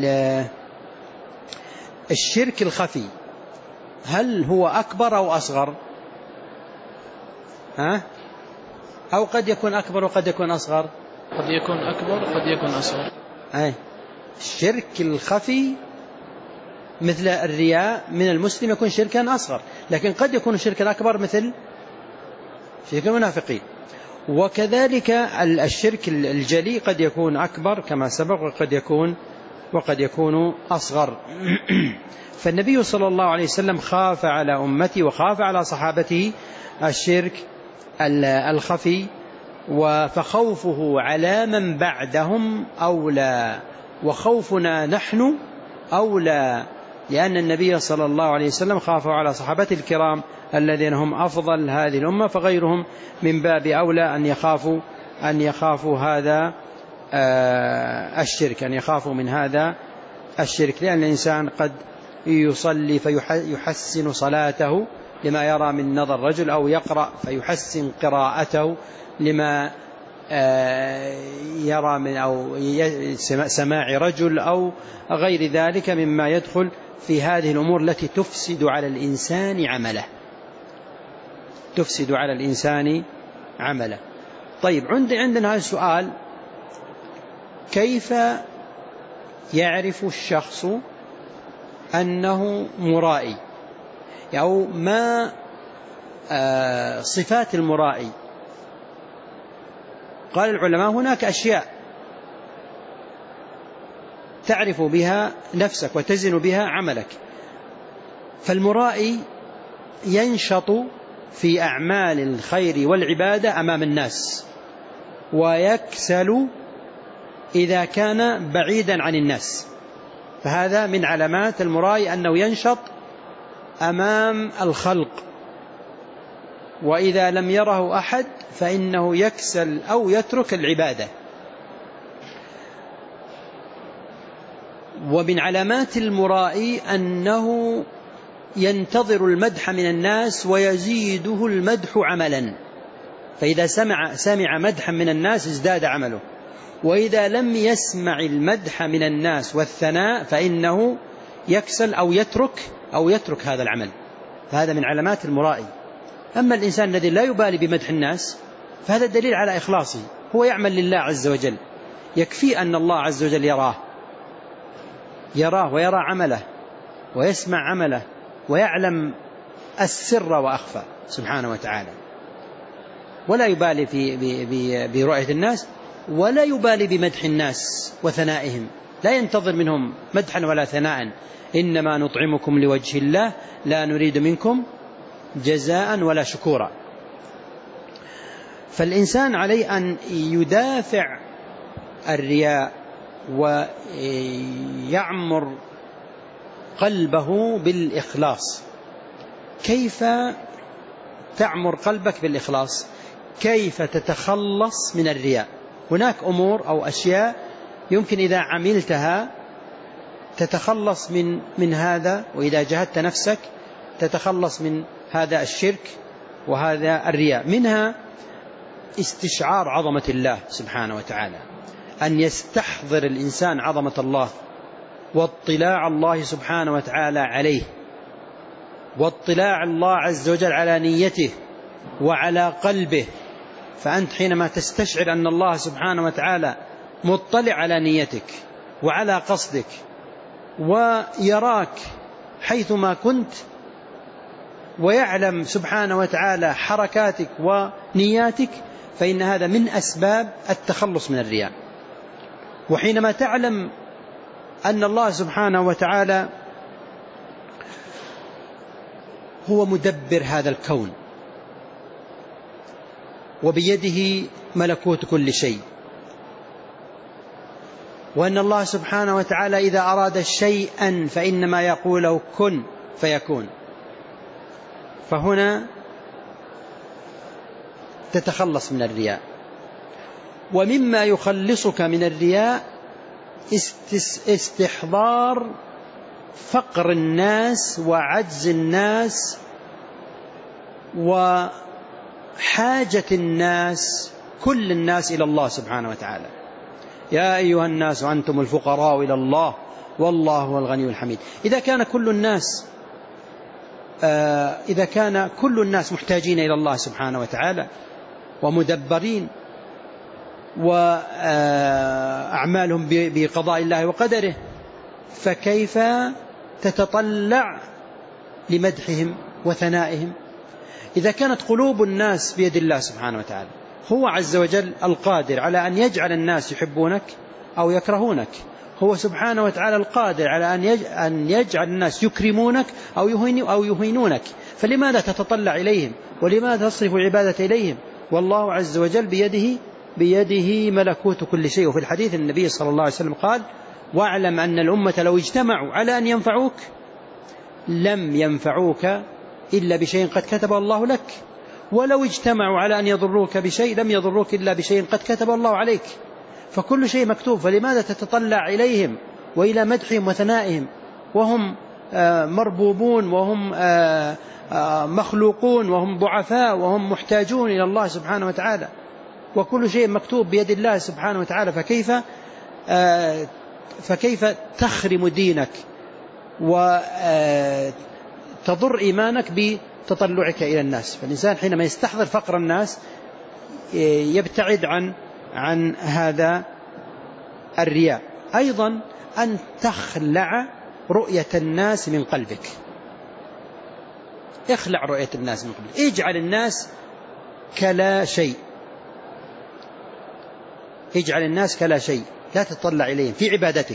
الشرك الخفي هل هو أكبر أو أصغر؟ ها؟ أو قد يكون أكبر وقد يكون أصغر. قد يكون أكبر وقد يكون أصغر. أي الشرك الخفي مثل الرياء من المسلم يكون شركا أصغر، لكن قد يكون شركا أكبر مثل شرك المنافقين. وكذلك الشرك الجلي قد يكون أكبر كما سبق وقد يكون وقد يكون أصغر. فالنبي صلى الله عليه وسلم خاف على أمتي وخاف على صحابته الشرك الخفي، فخوفه على من بعدهم أولى وخوفنا نحن أولى، لأن النبي صلى الله عليه وسلم خافوا على صحابته الكرام الذين هم أفضل هذه الأمة، فغيرهم من باب أولى أن يخافوا أن يخافوا هذا الشرك أن يخافوا من هذا الشرك. لأن الإنسان قد يصلي فيحسن صلاته لما يرى من نظر رجل، أو يقرأ فيحسن قراءته لما يرى من أو سماع رجل أو غير ذلك مما يدخل في هذه الأمور التي تفسد على الإنسان عمله تفسد على الإنسان عمله. طيب عندنا هذا السؤال: كيف يعرف الشخص أنه مرائي، أو ما صفات المرائي؟ قال العلماء: هناك أشياء تعرف بها نفسك وتزن بها عملك. فالمرائي ينشط في أعمال الخير والعبادة أمام الناس، ويكسل إذا كان بعيدا عن الناس. فهذا من علامات المرائي أنه ينشط أمام الخلق، وإذا لم يره أحد فإنه يكسل أو يترك العبادة. ومن علامات المرائي أنه ينتظر المدح من الناس ويزيده المدح عملا، فإذا سمع, سمع مدحا من الناس ازداد عمله، وإذا لم يسمع المدح من الناس والثناء فإنه يكسل أو يترك أو يترك هذا العمل. فهذا من علامات المرائي. أما الإنسان الذي لا يبالي بمدح الناس فهذا دليل على إخلاصه، هو يعمل لله عز وجل، يكفي أن الله عز وجل يراه يراه ويرى عمله ويسمع عمله ويعلم السر وأخفى سبحانه وتعالى، ولا يبالي في برؤية الناس، ولا يبالي بمدح الناس وثنائهم، لا ينتظر منهم مدحا ولا ثناء. إنما نطعمكم لوجه الله لا نريد منكم جزاء ولا شكورا. فالإنسان عليه أن يدافع الرياء ويعمر قلبه بالإخلاص. كيف تعمر قلبك بالإخلاص؟ كيف تتخلص من الرياء؟ هناك أمور أو أشياء يمكن إذا عملتها تتخلص من من هذا، وإذا جهدت نفسك تتخلص من هذا الشرك وهذا الرياء. منها استشعار عظمة الله سبحانه وتعالى، أن يستحضر الإنسان عظمة الله واطلاع الله سبحانه وتعالى عليه، واطلاع الله عز وجل على نيته وعلى قلبه. فأنت حينما تستشعر أن الله سبحانه وتعالى مطلع على نيتك وعلى قصدك ويراك حيثما كنت، ويعلم سبحانه وتعالى حركاتك ونياتك، فإن هذا من أسباب التخلص من الرياء. وحينما تعلم أن الله سبحانه وتعالى هو مدبر هذا الكون وبيده ملكوت كل شيء، وأن الله سبحانه وتعالى إذا أراد شيئا فإنما يقول له كن فيكون، فهنا تتخلص من الرياء. ومما يخلصك من الرياء استحضار فقر الناس وعجز الناس وحاجة الناس، كل الناس إلى الله سبحانه وتعالى. يا أيها الناس أنتم الفقراء إلى الله والله هو الغني الحميد. إذا كان كل الناس آه إذا كان كل الناس محتاجين إلى الله سبحانه وتعالى ومدبرين وأعمالهم بقضاء الله وقدره، فكيف تتطلع لمدحهم وثنائهم؟ إذا كانت قلوب الناس بيد الله سبحانه وتعالى، هو عز وجل القادر على أن يجعل الناس يحبونك أو يكرهونك، هو سبحانه وتعالى القادر على أن يجعل الناس يكرمونك أو يهينونك، فلماذا تتطلع إليهم ولماذا تصرف العبادة إليهم؟ والله عز وجل بيده بيده ملكوت كل شيء. وفي الحديث النبي صلى الله عليه وسلم قال: واعلم أن الأمة لو اجتمعوا على أن ينفعوك لم ينفعوك إلا بشيء قد كتبه الله لك، ولو اجتمعوا على أن يضروك بشيء لم يضروك إلا بشيء قد كتبه الله عليك. فكل شيء مكتوب، فلماذا تتطلع إليهم وإلى مدحهم وثنائهم وهم مربوبون وهم مخلوقون وهم ضعفاء وهم محتاجون إلى الله سبحانه وتعالى، وكل شيء مكتوب بيد الله سبحانه وتعالى؟ فكيف فكيف تخرم دينك وتضر إيمانك بتطلعك إلى الناس؟ فالإنسان حينما يستحضر فقر الناس يبتعد عن عن هذا الرياء. أيضا أن تخلع رؤية الناس من قلبك، اخلع رؤية الناس من قلبك، اجعل الناس كلا شيء، اجعل الناس كلا شيء، لا تطلع إليهم في عبادتك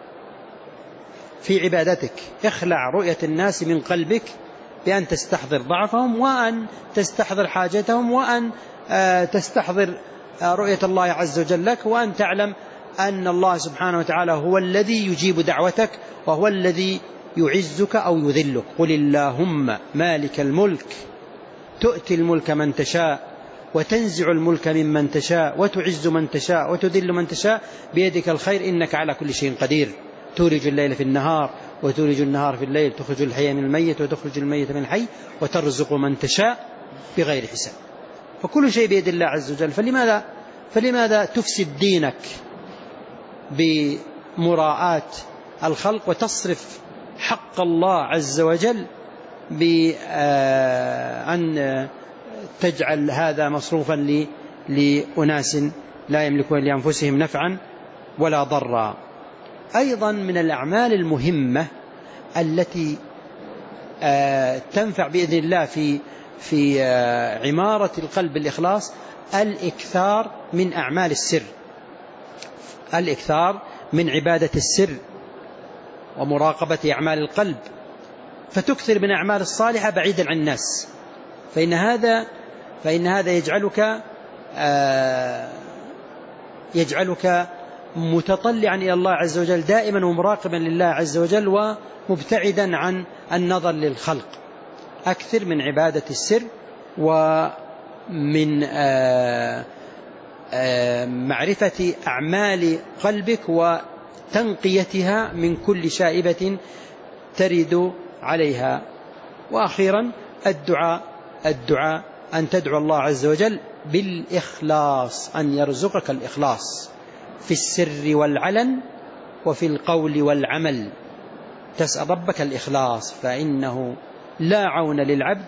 في عبادتك اخلع رؤية الناس من قلبك بأن تستحضر ضعفهم وأن تستحضر حاجتهم وأن تستحضر رؤية الله عز وجل لك، وأن تعلم أن الله سبحانه وتعالى هو الذي يجيب دعوتك وهو الذي يعزك أو يذلك. قل اللهم مالك الملك تؤتي الملك من تشاء وتنزع الملك ممن تشاء وتعز من تشاء وتذل من تشاء بيدك الخير إنك على كل شيء قدير. تولج الليل في النهار وتولج النهار في الليل، تخرج الحي من الميت وتخرج الميت من الحي وترزق من تشاء بغير حساب. فكل شيء بيد الله عز وجل، فلماذا فلماذا تفسد دينك بمراءاة الخلق وتصرف حق الله عز وجل بأن تجعل هذا مصروفا لأناس لا يملكون لأنفسهم نفعا ولا ضرا؟ أيضا من الأعمال المهمة التي تنفع بإذن الله في في عمارة القلب بالإخلاص الإكثار من أعمال السر، الإكثار من عبادة السر ومراقبة أعمال القلب، فتكثر من أعمال الصالحة بعيدا عن الناس، فإن هذا فإن هذا يجعلك يجعلك متطلعا إلى الله عز وجل دائما ومراقبا لله عز وجل ومبتعدا عن النظر للخلق. أكثر من عبادة السر ومن معرفة أعمال قلبك وتنقيتها من كل شائبة ترد عليها. وأخيرا الدعاء الدعاء أن تدعو الله عز وجل بالإخلاص، أن يرزقك الإخلاص في السر والعلن وفي القول والعمل. تسأل ربك الإخلاص، فإنه لا عون للعبد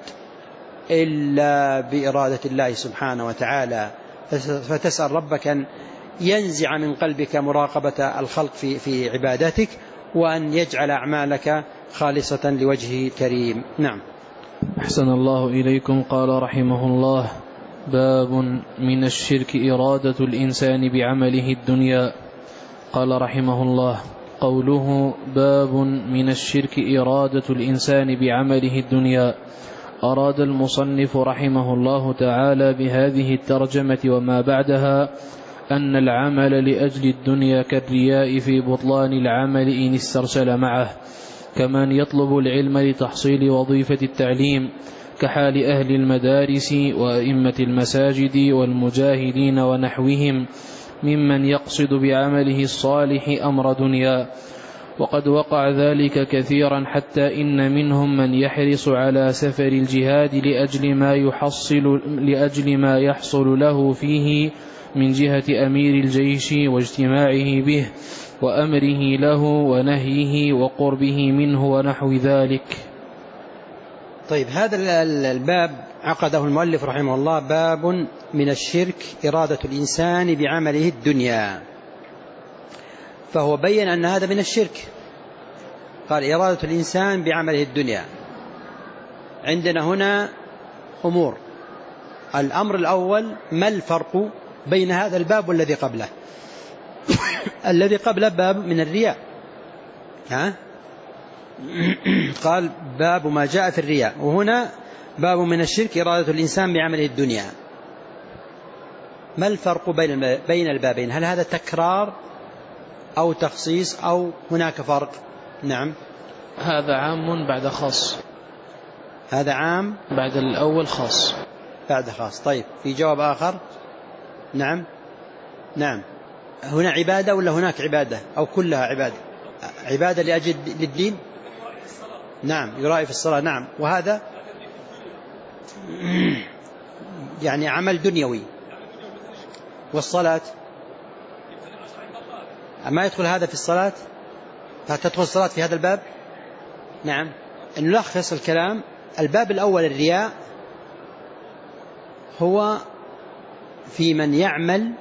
إلا بإرادة الله سبحانه وتعالى. فتسأل ربك أن ينزع من قلبك مراقبة الخلق في, في عباداتك، وأن يجعل أعمالك خالصة لوجهه الكريم. نعم. أحسن الله إليكم. قال رحمه الله: باب من الشرك إرادة الإنسان بعمله الدنيا. قال رحمه الله: قوله باب من الشرك إرادة الإنسان بعمله الدنيا، أراد المصنف رحمه الله تعالى بهذه الترجمة وما بعدها أن العمل لأجل الدنيا كالرياء في بطلان العمل إن استرسل معه، كمن يطلب العلم لتحصيل وظيفة التعليم، كحال أهل المدارس وأئمة المساجد والمجاهدين ونحوهم ممن يقصد بعمله الصالح أمر دنيا. وقد وقع ذلك كثيرا، حتى إن منهم من يحرص على سفر الجهاد لأجل ما يحصل لأجل ما يحصل له فيه من جهة أمير الجيش واجتماعه به وأمره له ونهيه وقربه منه ونحو ذلك. طيب، هذا الباب عقده المؤلف رحمه الله باب من الشرك إرادة الإنسان بعمله الدنيا، فهو بين أن هذا من الشرك. قال إرادة الإنسان بعمله الدنيا. عندنا هنا أمور. الأمر الأول: ما الفرق بين هذا الباب والذي قبله؟ الذي قبله باب من الرياء، ها؟ قال باب ما جاء في الرياء، وهنا باب من الشرك إرادة الإنسان بعمله الدنيا. ما الفرق بين بين البابين؟ هل هذا تكرار أو تخصيص أو هناك فرق؟ نعم، هذا عام بعد خاص. هذا عام بعد الأول خاص بعد خاص. طيب، في جواب آخر؟ نعم نعم. هنا عبادة ولا هناك عبادة أو كلها عبادة؟ عبادة لأجل للدين. نعم، يرائي في الصلاة. نعم. وهذا يعني عمل دنيوي. والصلاة ما يدخل هذا في الصلاة؟ فتدخل الصلاة في هذا الباب؟ نعم. نلخص الكلام. الباب الأول الرياء هو في من يعمل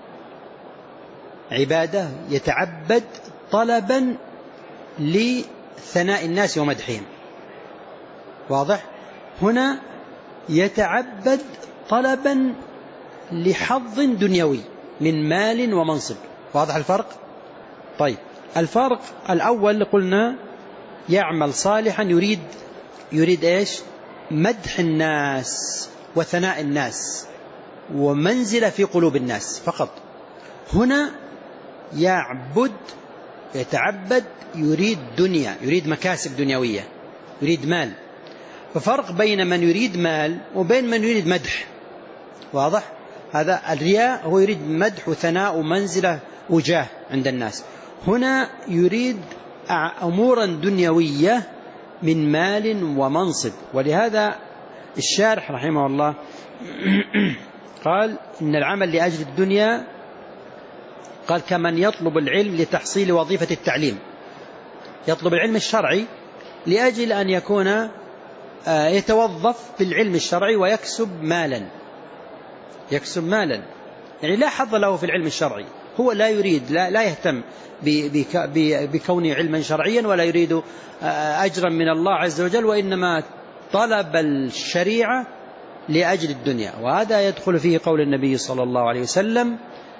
عبادة يتعبد طلبا لثناء الناس ومدحهم. واضح؟ هنا يتعبد طلبا لحظ دنيوي من مال ومنصب. واضح الفرق؟ طيب، الفرق الأول قلنا يعمل صالحا يريد يريد إيش؟ مدح الناس وثناء الناس ومنزلة في قلوب الناس فقط. هنا يعبد يتعبد يريد دنيا، يريد مكاسب دنيوية، يريد مال. ففرق بين من يريد مال وبين من يريد مدح. واضح؟ هذا الرياء هو يريد مدح وثناء ومنزلة وجاه عند الناس. هنا يريد أمورا دنيوية من مال ومنصب. ولهذا الشارح رحمه الله قال إن العمل لأجل الدنيا، قال كمن يطلب العلم لتحصيل وظيفة التعليم. يطلب العلم الشرعي لأجل أن يكون يتوظف بالعلم الشرعي ويكسب مالا يكسب مالا يعني لا حظ له في العلم الشرعي. هو لا يريد لا, لا يهتم بكونه علما شرعيا ولا يريد أجرا من الله عز وجل، وإنما طلب الشريعة لأجل الدنيا. وهذا يدخل فيه قول النبي صلى الله عليه وسلم: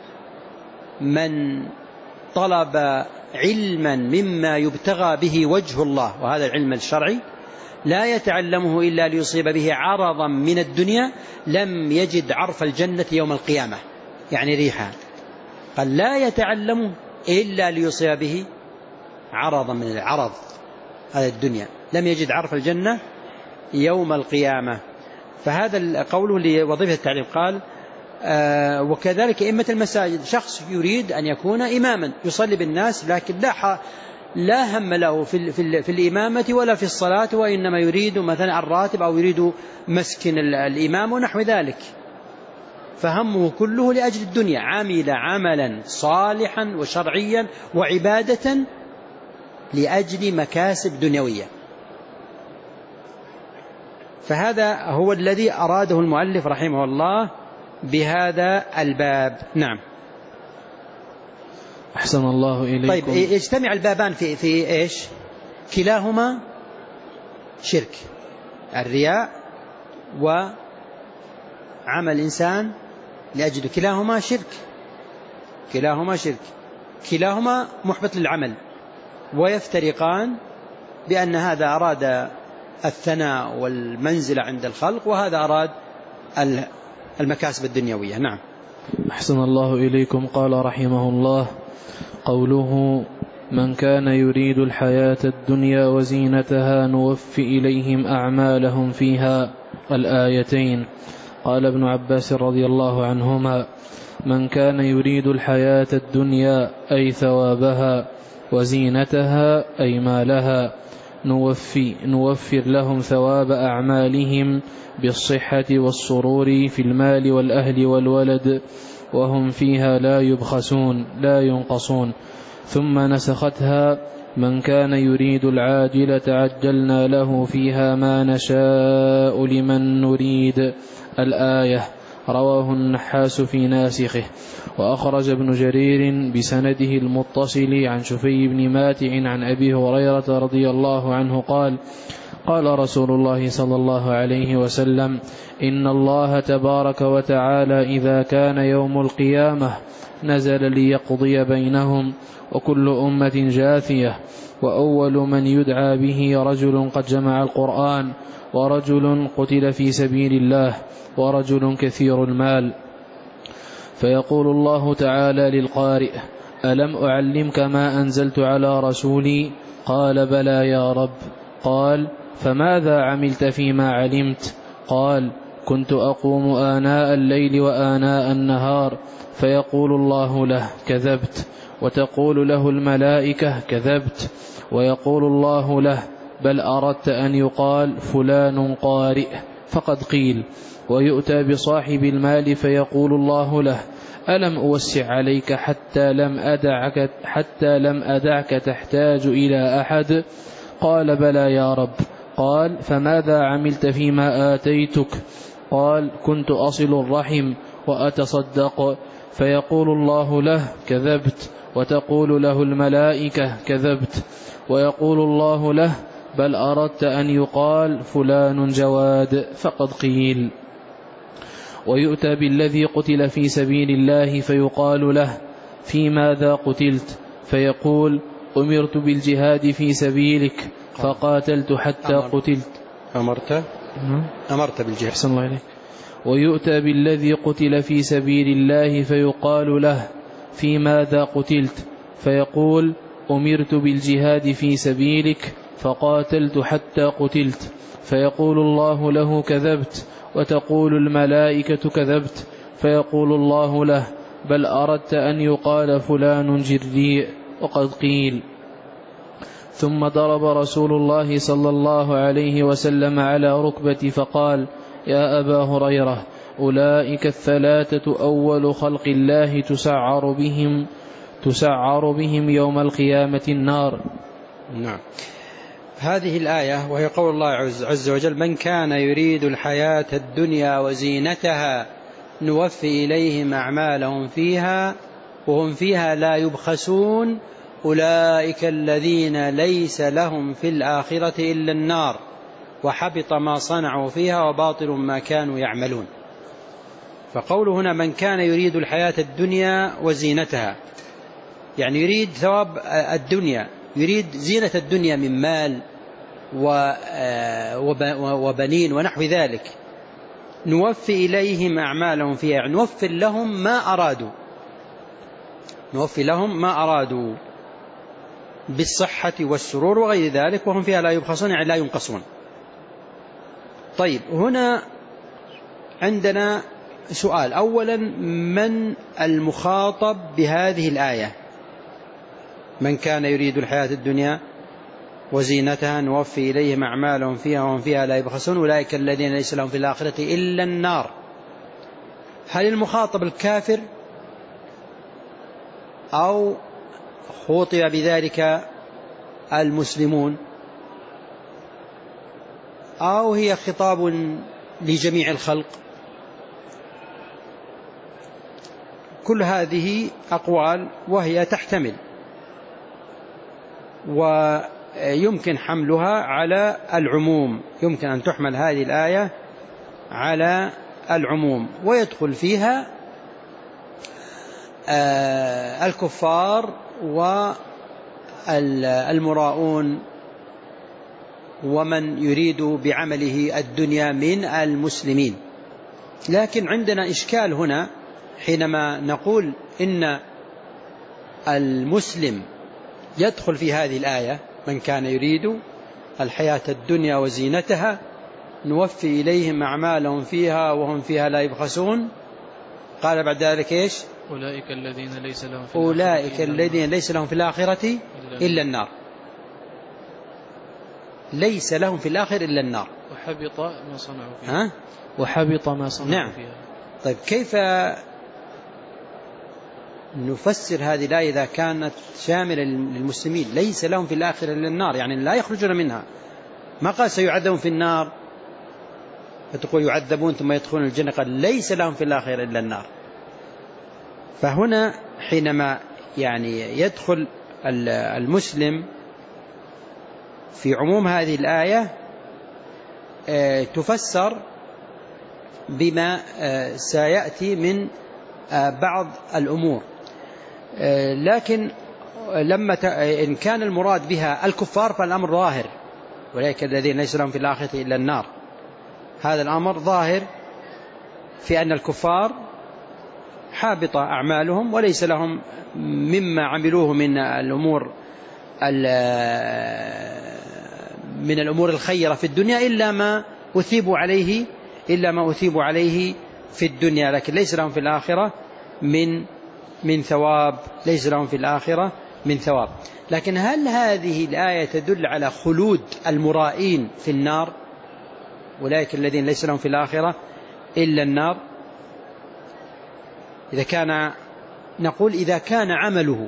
من طلب علما مما يبتغى به وجه الله، وهذا العلم الشرعي، لا يتعلمه إلا ليصيب به عرضا من الدنيا، لم يجد عرف الجنة يوم القيامة، يعني ريحها. قال لا يتعلمه إلا ليصيب به عرضا من العرض هذا الدنيا، لم يجد عرف الجنة يوم القيامة. فهذا قوله لوظيفة التعليم. قال آه وكذلك أئمة المساجد، شخص يريد أن يكون إماما يصلي بالناس لكن لا لا هم له في, في, في الإمامة ولا في الصلاة، وإنما يريد مثلا الراتب أو يريد مسكن الإمام ونحو ذلك، فهمه كله لأجل الدنيا، عمل عملا صالحا وشرعيا وعبادة لأجل مكاسب دنيوية. فهذا هو الذي أراده المؤلف رحمه الله بهذا الباب. نعم. أحسن الله إليكم. طيب يجتمع البابان في في إيش؟ كلاهما شرك، الرياء وعمل الإنسان لأجل، كلاهما شرك، كلاهما شرك، كلاهما محبط للعمل، ويفترقان بأن هذا أراد الثناء والمنزلة عند الخلق وهذا أراد المكاسب الدنيوية. نعم. أحسن الله إليكم. قال رحمه الله: قوله: من كان يريد الحياة الدنيا وزينتها نوفي إليهم أعمالهم فيها، الآيتين. قال ابن عباس رضي الله عنهما: من كان يريد الحياة الدنيا أي ثوابها، وزينتها أي مالها، نوفي نوفر لهم ثواب أعمالهم بالصحة والسرور في المال والأهل والولد، وهم فيها لا يبخسون لا ينقصون. ثم نسختها: من كان يريد العاجلة عجلنا له فيها ما نشاء لمن نريد، الآية. رواه النحاس في ناسخه. وأخرج ابن جرير بسنده المتصل عن شفي بن ماتع عن أبي هريرة رضي الله عنه قال: قال رسول الله صلى الله عليه وسلم: إن الله تبارك وتعالى إذا كان يوم القيامة نزل ليقضي بينهم، وكل أمة جاثية، وأول من يدعى به رجل قد جمع القرآن، ورجل قتل في سبيل الله، ورجل كثير المال. فيقول الله تعالى للقارئ: ألم أعلمك ما أنزلت على رسولي؟ قال: بلى يا رب. قال: فماذا عملت فيما علمت؟ قال: كنت أقوم آناء الليل وآناء النهار. فيقول الله له: كذبت. وتقول له الملائكة: كذبت. ويقول الله له: بل أردت أن يقال فلان قارئ، فقد قيل. ويؤتى بصاحب المال فيقول الله له: ألم أوسع عليك حتى لم أدعك, حتى لم أدعك تحتاج إلى أحد؟ قال: بلى يا رب. قال: فماذا عملت فيما آتيتك؟ قال: كنت أصل الرحم وأتصدق. فيقول الله له: كذبت. وتقول له الملائكة: كذبت. ويقول الله له: بل أردت أن يقال فلان جواد، فقد قيل. ويؤتى بالذي قتل في سبيل الله فيقال له: في ماذا قتلت؟ فيقول: أمرت بالجهاد في سبيلك فقاتلت حتى أمر. قتلت. أمرت أمرت بالجهاد. أحسن الله عليك. ويؤتى بالذي قتل في سبيل الله فيقال له: في ماذا قتلت؟ فيقول: أمرت بالجهاد في سبيلك فقاتلت حتى قتلت. فيقول الله له: كذبت. وتقول الملائكة: كذبت. فيقول الله له: بل أردت أن يقال فلان جريء، وقد قيل. ثم ضرب رسول الله صلى الله عليه وسلم على ركبتي فقال: يا أبا هريرة، أولئك الثلاثة أول خلق الله تسعر بهم تسعر بهم يوم القيامة النار. نعم. هذه الآية وهي قول الله عز وجل: من كان يريد الحياة الدنيا وزينتها نوفي إليهم أعمالهم فيها وهم فيها لا يبخسون، أولئك الذين ليس لهم في الآخرة إلا النار وحبط ما صنعوا فيها وباطل ما كانوا يعملون. فقوله هنا: من كان يريد الحياة الدنيا وزينتها، يعني يريد ثواب الدنيا، يريد زينة الدنيا من مال وبنين ونحو ذلك، نوفي إليهم أعمالهم فيها، يعني نوفر لهم ما أرادوا. نوفي لهم ما أرادوا بالصحة والسرور وغير ذلك وهم فيها لا يبخسون، يعني لا ينقصون. طيب، هنا عندنا سؤال. أولا، من المخاطب بهذه الآية؟ من كان يريد الحياة الدنيا وزينتها نوفي إليهم أعمالهم فيها وهم فيها لا يبخسون أولئك الذين ليس لهم في الآخرة إلا النار. هل المخاطب الكافر أو خوطب بذلك المسلمون أو هي خطاب لجميع الخلق؟ كل هذه أقوال وهي تحتمل، ويمكن حملها على العموم، يمكن أن تحمل هذه الآية على العموم ويدخل فيها الكفار والمراؤون ومن يريد بعمله الدنيا من المسلمين. لكن عندنا إشكال هنا حينما نقول إن المسلم يدخل في هذه الآية، من كان يريد الحياة الدنيا وزينتها نوفي إليهم أعمالهم فيها وهم فيها لا يبخسون. قال بعد ذلك إيش؟ أولئك الذين ليس لهم في أولئك الذين ليس لهم في الآخرة إلا النار. ليس لهم في الآخرة إلا النار. وحبط ما صنعوا فيها. ها؟ وحبط ما صنعوا نعم. فيها. طيب، كيف نفسر هذه الآية إذا كانت شاملة للمسلمين؟ ليس لهم في الآخرة إلا النار، يعني لا يخرجون منها. ما قال سيعذبون في النار فتقول يعذبون ثم يدخلون الجنة، قال ليس لهم في الآخرة إلا النار. فهنا حينما يعني يدخل المسلم في عموم هذه الآية تفسر بما سيأتي من بعض الأمور. لكن لما إن كان المراد بها الكفار فالأمر ظاهر، أولئك الذين ليس لهم في الآخرة إلا النار. هذا الأمر ظاهر في أن الكفار حابط أعمالهم وليس لهم مما عملوه من الأمور من الأمور الخيرة في الدنيا إلا ما أثيبوا عليه إلا ما أثيبوا عليه في الدنيا، لكن ليس لهم في الآخرة من من ثواب، ليس لهم في الآخرة من ثواب. لكن هل هذه الآية تدل على خلود المرائين في النار؟ أولئك الذين ليس لهم في الآخرة إلا النار. إذا كان نقول إذا كان عمله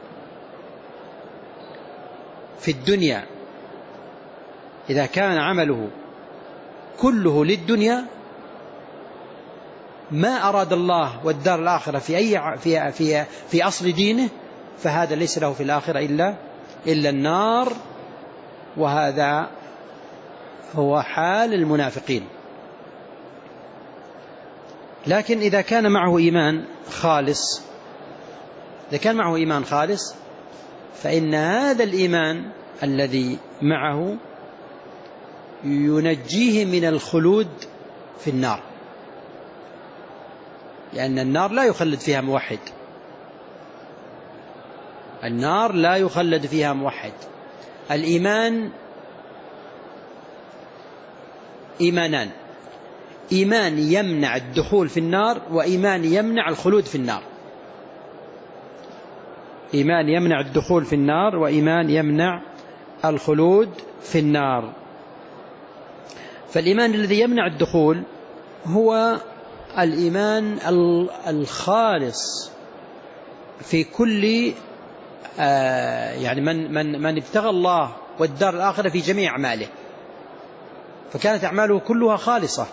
في الدنيا إذا كان عمله كله للدنيا ما أراد الله والدار الآخرة في أي في في في أصل دينه، فهذا ليس له في الآخرة إلا إلا النار، وهذا هو حال المنافقين. لكن إذا كان معه إيمان خالص إذا كان معه إيمان خالص فإن هذا الإيمان الذي معه ينجيه من الخلود في النار، لأن النار لا يخلد فيها موحد النار لا يخلد فيها موحد. الإيمان إيمانان: إيمان يمنع الدخول في النار، وإيمان يمنع الخلود في النار. إيمان يمنع الدخول في النار، وإيمان يمنع الخلود في النار. فالإيمان الذي يمنع الدخول هو الإيمان الخالص في كل آه يعني من من من ابتغى الله والدار الآخرة في جميع أعماله، فكانت أعماله كلها خالصة،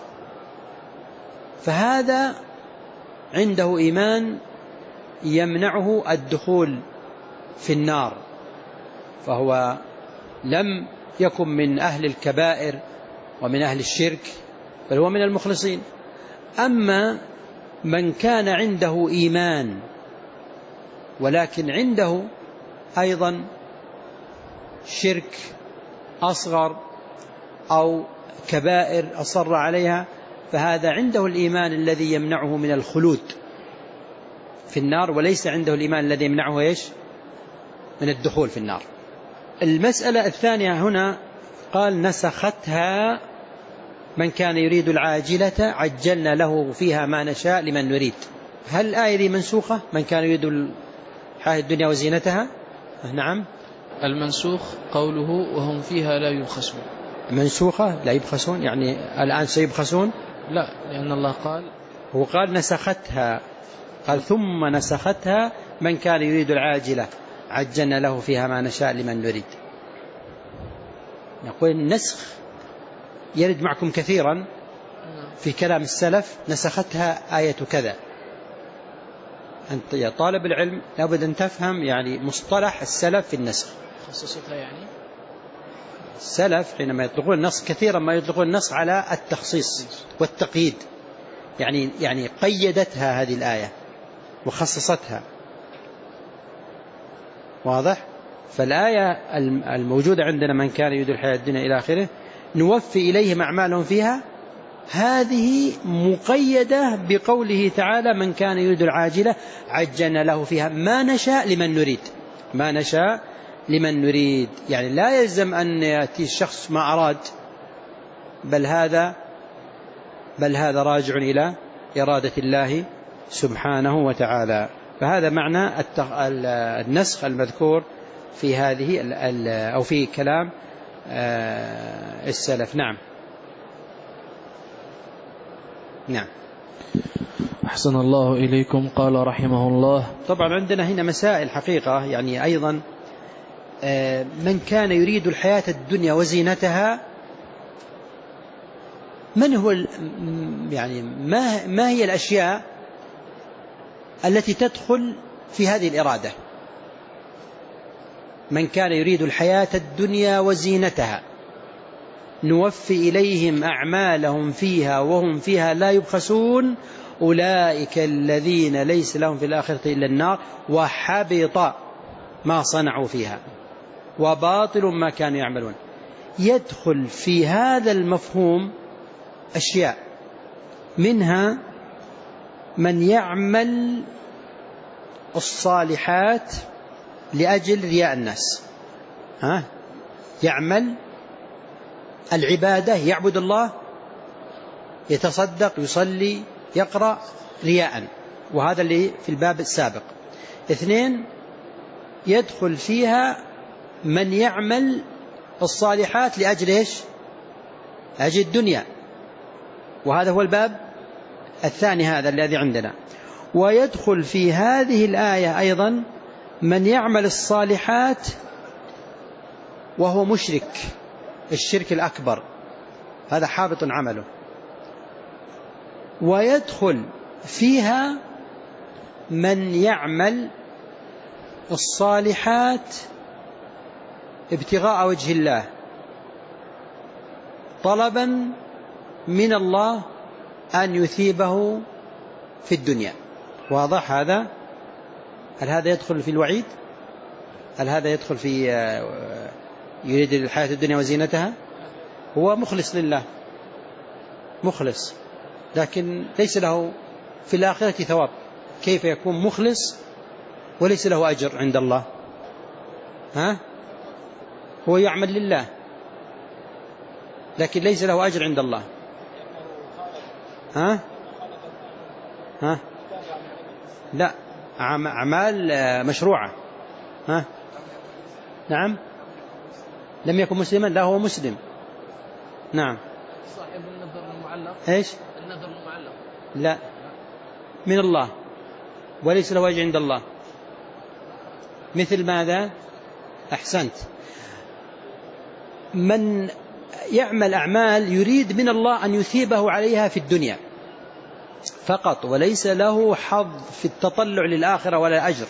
فهذا عنده إيمان يمنعه الدخول في النار، فهو لم يكن من أهل الكبائر ومن أهل الشرك، بل هو من المخلصين. أما من كان عنده إيمان ولكن عنده أيضا شرك أصغر أو كبائر أصر عليها، فهذا عنده الإيمان الذي يمنعه من الخلود في النار وليس عنده الإيمان الذي يمنعه إيش من الدخول في النار. المسألة الثانية هنا قال نسختها من كان يريد العاجلة عجلنا له فيها ما نشاء لمن نريد. هل الآية دي منسوخة من كان يريد الحياة الدنيا وزينتها؟ نعم. المنسوخ قوله وهم فيها لا يبخسون. منسوخة لا يبخسون يعني الآن سيبخسون؟ لا، لأن الله قال هو قال نسختها، قال ثم نسختها من كان يريد العاجلة عجلنا له فيها ما نشاء لمن نريد. نقول النسخ يرد معكم كثيرا في كلام السلف، نسختها آية كذا. أنت يا طالب العلم لابد أن تفهم يعني مصطلح السلف في النسخ. خصصتها يعني السلف حينما يطلقون النص كثيرا ما يطلقون النص على التخصيص والتقييد، يعني يعني قيدتها هذه الآية وخصصتها. واضح؟ فالآية الموجودة عندنا من كان يريد الحياة الدنيا إلى آخره نوفي إليهم أعمالهم فيها، هذه مقيدة بقوله تعالى من كان يريد العاجلة عجلنا له فيها ما نشاء لمن نريد. ما نشاء لمن نريد يعني لا يلزم أن يأتي الشخص ما أراد، بل هذا بل هذا راجع إلى إرادة الله سبحانه وتعالى. فهذا معنى النسخ المذكور في هذه أو في كلام السلف. نعم نعم. أحسن الله إليكم. قال رحمه الله. طبعا عندنا هنا مسائل حقيقة يعني أيضا من كان يريد الحياة الدنيا وزينتها، من هو يعني ما ما هي الأشياء التي تدخل في هذه الإرادة؟ من كان يريد الحياة الدنيا وزينتها نوفي إليهم أعمالهم فيها وهم فيها لا يبخسون أولئك الذين ليس لهم في الآخرة إلا النار وحبط ما صنعوا فيها وباطل ما كانوا يعملون. يدخل في هذا المفهوم أشياء، منها من يعمل الصالحات لأجل رياء الناس، ها يعمل العبادة يعبد الله يتصدق يصلي يقرأ رياء، وهذا اللي في الباب السابق. اثنين يدخل فيها من يعمل الصالحات لأجل إيش؟ أجل الدنيا، وهذا هو الباب الثاني هذا الذي عندنا. ويدخل في هذه الآية أيضا من يعمل الصالحات وهو مشرك، الشرك الأكبر هذا حابط عمله. ويدخل فيها من يعمل الصالحات ابتغاء وجه الله طلبا من الله أن يثيبه في الدنيا. واضح هذا؟ هل هذا يدخل في الوعيد؟ هل هذا يدخل في يريد الحياة الدنيا وزينتها؟ هو مخلص لله مخلص، لكن ليس له في الآخرة ثواب. كيف يكون مخلص وليس له أجر عند الله؟ ها؟ هو يعمل لله لكن ليس له أجر عند الله. ها؟ ها؟ لا، أعمال مشروعة. ها؟ نعم. لم يكن مسلما، لا هو مسلم. نعم. صاحب النذر المعلق. ايش؟ النذر المعلق. لا، من الله وليس له وجه عند الله. مثل ماذا؟ أحسنت. من يعمل أعمال يريد من الله أن يثيبه عليها في الدنيا فقط، وليس له حظ في التطلع للآخرة ولا أجر.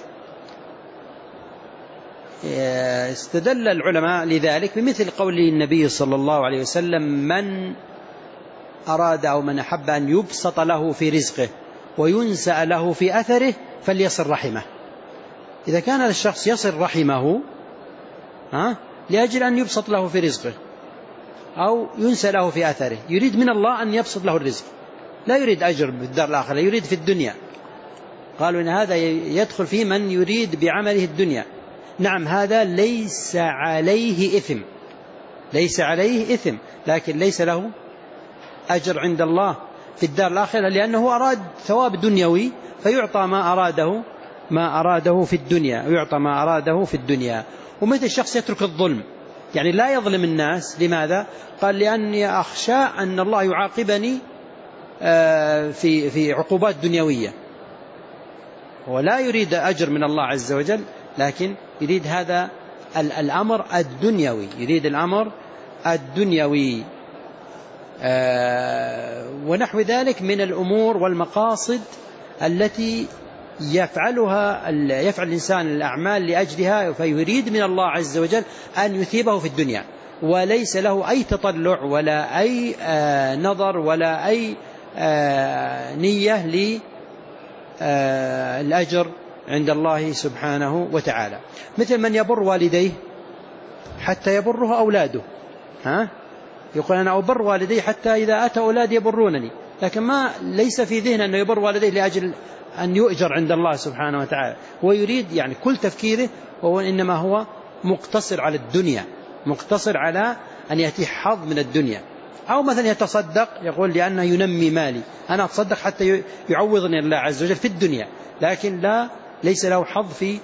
استدل العلماء لذلك بمثل قول النبي صلى الله عليه وسلم من أراد أو من أحب أن يبسط له في رزقه وينسأ له في أثره فليصل رحمه. إذا كان الشخص يصل رحمه ها لأجل أن يبسط له في رزقه أو ينسى له في أثره، يريد من الله أن يبسط له الرزق، لا يريد أجر بالدار الآخرة، يريد في الدنيا. قالوا إن هذا يدخل في من يريد بعمله الدنيا. نعم هذا ليس عليه إثم، ليس عليه إثم، لكن ليس له أجر عند الله في الدار الآخرة، لأنه أراد ثواب دنيوي فيعطى ما أراده ما أراده في الدنيا، ويعطى ما أراده في الدنيا. ومثل الشخص يترك الظلم، يعني لا يظلم الناس. لماذا؟ قال لأني أخشى أن الله يعاقبني في في عقوبات دنيوية، ولا يريد أجر من الله عز وجل، لكن يريد هذا الأمر الدنيوي، يريد الأمر الدنيوي. ونحو ذلك من الأمور والمقاصد التي يفعلها يفعل الإنسان الأعمال لأجلها، فيريد من الله عز وجل أن يثيبه في الدنيا، وليس له أي تطلع ولا أي نظر ولا أي نية للأجر عند الله سبحانه وتعالى. مثل من يبر والديه حتى يبره أولاده، ها؟ يقول أنا أبر والدي حتى إذا أتى أولادي يبرونني، لكن ما ليس في ذهنه أنه يبر والديه لأجل أن يؤجر عند الله سبحانه وتعالى. ويريد يعني كل تفكيره وهو إنما هو مقتصر على الدنيا، مقتصر على أن يأتي حظ من الدنيا. أو مثلا يتصدق، يقول لأنه ينمي مالي، أنا أتصدق حتى يعوضني الله عز وجل في الدنيا، لكن لا ليس له حظ في